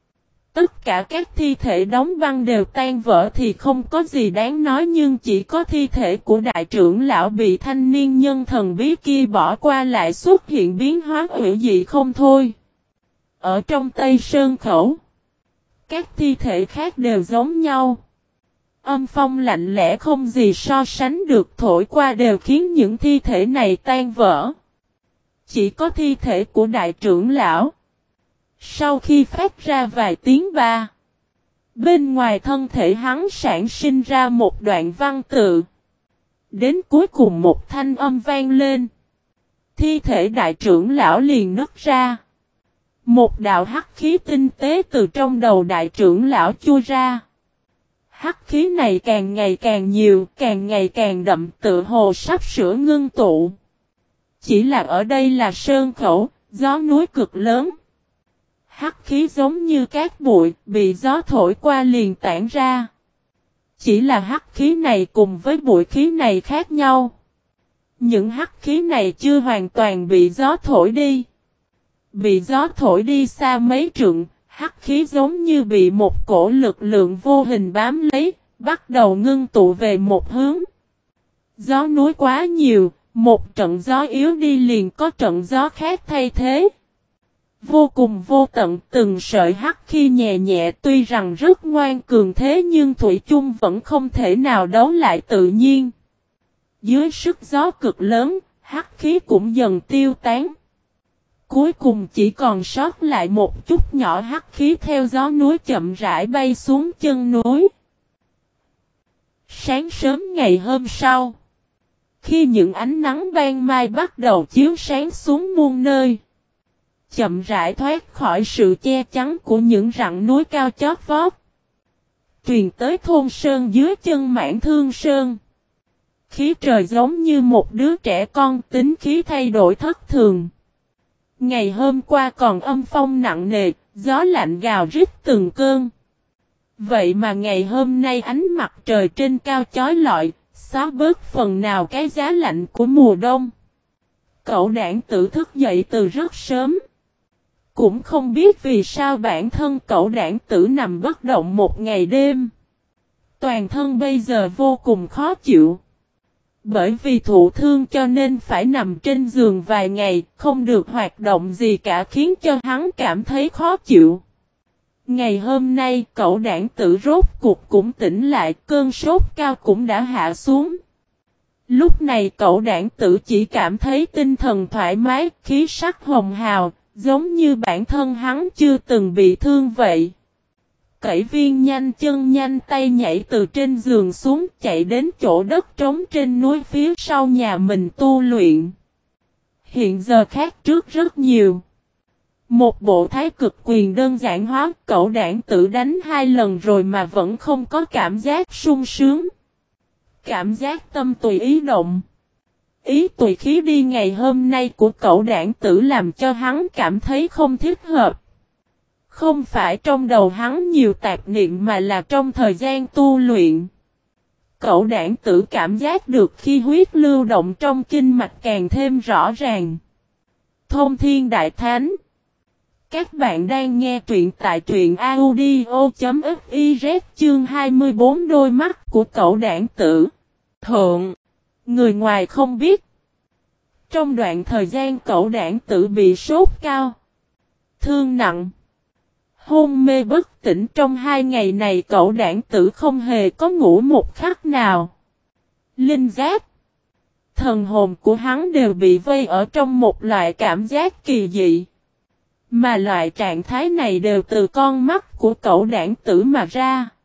Speaker 1: Tất cả các thi thể đóng băng đều tan vỡ thì không có gì đáng nói, nhưng chỉ có thi thể của đại trưởng lão bị thanh niên nhân thần bí kia bỏ qua lại xuất hiện biến hóa hủy dị không thôi. Ở trong Tây Sơn Khẩu, các thi thể khác đều giống nhau. Âm phong lạnh lẽ không gì so sánh được thổi qua đều khiến những thi thể này tan vỡ. Chỉ có thi thể của đại trưởng lão. Sau khi phát ra vài tiếng ba, bên ngoài thân thể hắn sản sinh ra một đoạn văn tự. Đến cuối cùng một thanh âm vang lên. Thi thể đại trưởng lão liền nứt ra. Một đạo hắc khí tinh tế từ trong đầu đại trưởng lão chui ra. Hắc khí này càng ngày càng nhiều, càng ngày càng đậm, tự hồ sắp sửa ngưng tụ. Chỉ là ở đây là sơn khẩu, gió núi cực lớn. Hắc khí giống như cát bụi, bị gió thổi qua liền tản ra. Chỉ là hắc khí này cùng với bụi khí này khác nhau. Những hắc khí này chưa hoàn toàn bị gió thổi đi. Bị gió thổi đi xa mấy trượng, hắc khí giống như bị một cổ lực lượng vô hình bám lấy, bắt đầu ngưng tụ về một hướng. Gió núi quá nhiều, một trận gió yếu đi liền có trận gió khác thay thế. Vô cùng vô tận, từng sợi hắc khí nhẹ nhẹ tuy rằng rất ngoan cường thế nhưng thủy chung vẫn không thể nào đấu lại tự nhiên. Dưới sức gió cực lớn, hắc khí cũng dần tiêu tán. Cuối cùng chỉ còn sót lại một chút nhỏ hắc khí theo gió núi chậm rãi bay xuống chân núi. Sáng sớm ngày hôm sau, khi những ánh nắng ban mai bắt đầu chiếu sáng xuống muôn nơi, chậm rãi thoát khỏi sự che chắn của những rặng núi cao chót vót, truyền tới thôn sơn dưới chân Mãn Thương Sơn. Khí trời giống như một đứa trẻ con, tính khí thay đổi thất thường. Ngày hôm qua còn âm phong nặng nề, gió lạnh gào rít từng cơn. Vậy mà ngày hôm nay ánh mặt trời trên cao chói lọi, xóa bớt phần nào cái giá lạnh của mùa đông. Cậu đảng tử thức dậy từ rất sớm. Cũng không biết vì sao bản thân cậu đảng tử nằm bất động một ngày đêm. Toàn thân bây giờ vô cùng khó chịu. Bởi vì thụ thương cho nên phải nằm trên giường vài ngày, không được hoạt động gì cả khiến cho hắn cảm thấy khó chịu. Ngày hôm nay cậu đảng tử rốt cuộc cũng tỉnh lại, cơn sốt cao cũng đã hạ xuống. Lúc này cậu đảng tử chỉ cảm thấy tinh thần thoải mái, khí sắc hồng hào, giống như bản thân hắn chưa từng bị thương vậy. Cẩy viên nhanh chân nhanh tay nhảy từ trên giường xuống, chạy đến chỗ đất trống trên núi phía sau nhà mình tu luyện. Hiện giờ khác trước rất nhiều. Một bộ thái cực quyền đơn giản hóa, cậu đảng tử đánh hai lần rồi mà vẫn không có cảm giác sung sướng. Cảm giác tâm tùy ý động. Ý tùy khí đi ngày hôm nay của cậu đảng tử làm cho hắn cảm thấy không thích hợp. Không phải trong đầu hắn nhiều tạp niệm mà là trong thời gian tu luyện. Cậu đảng tử cảm giác được khi huyết lưu động trong kinh mạch càng thêm rõ ràng. Thông Thiên Đại Thánh. Các bạn đang nghe truyện tại truyện audio.fiz chương hai mươi bốn đôi mắt của cậu đảng tử. Thượng. Người ngoài không biết. Trong đoạn thời gian cậu đảng tử bị sốt cao. Thương nặng. Hôn mê bất tỉnh trong hai ngày này cậu đảng tử không hề có ngủ một khắc nào. Linh giác. Thần hồn của hắn đều bị vây ở trong một loại cảm giác kỳ dị. Mà loại trạng thái này đều từ con mắt của cậu đảng tử mà ra.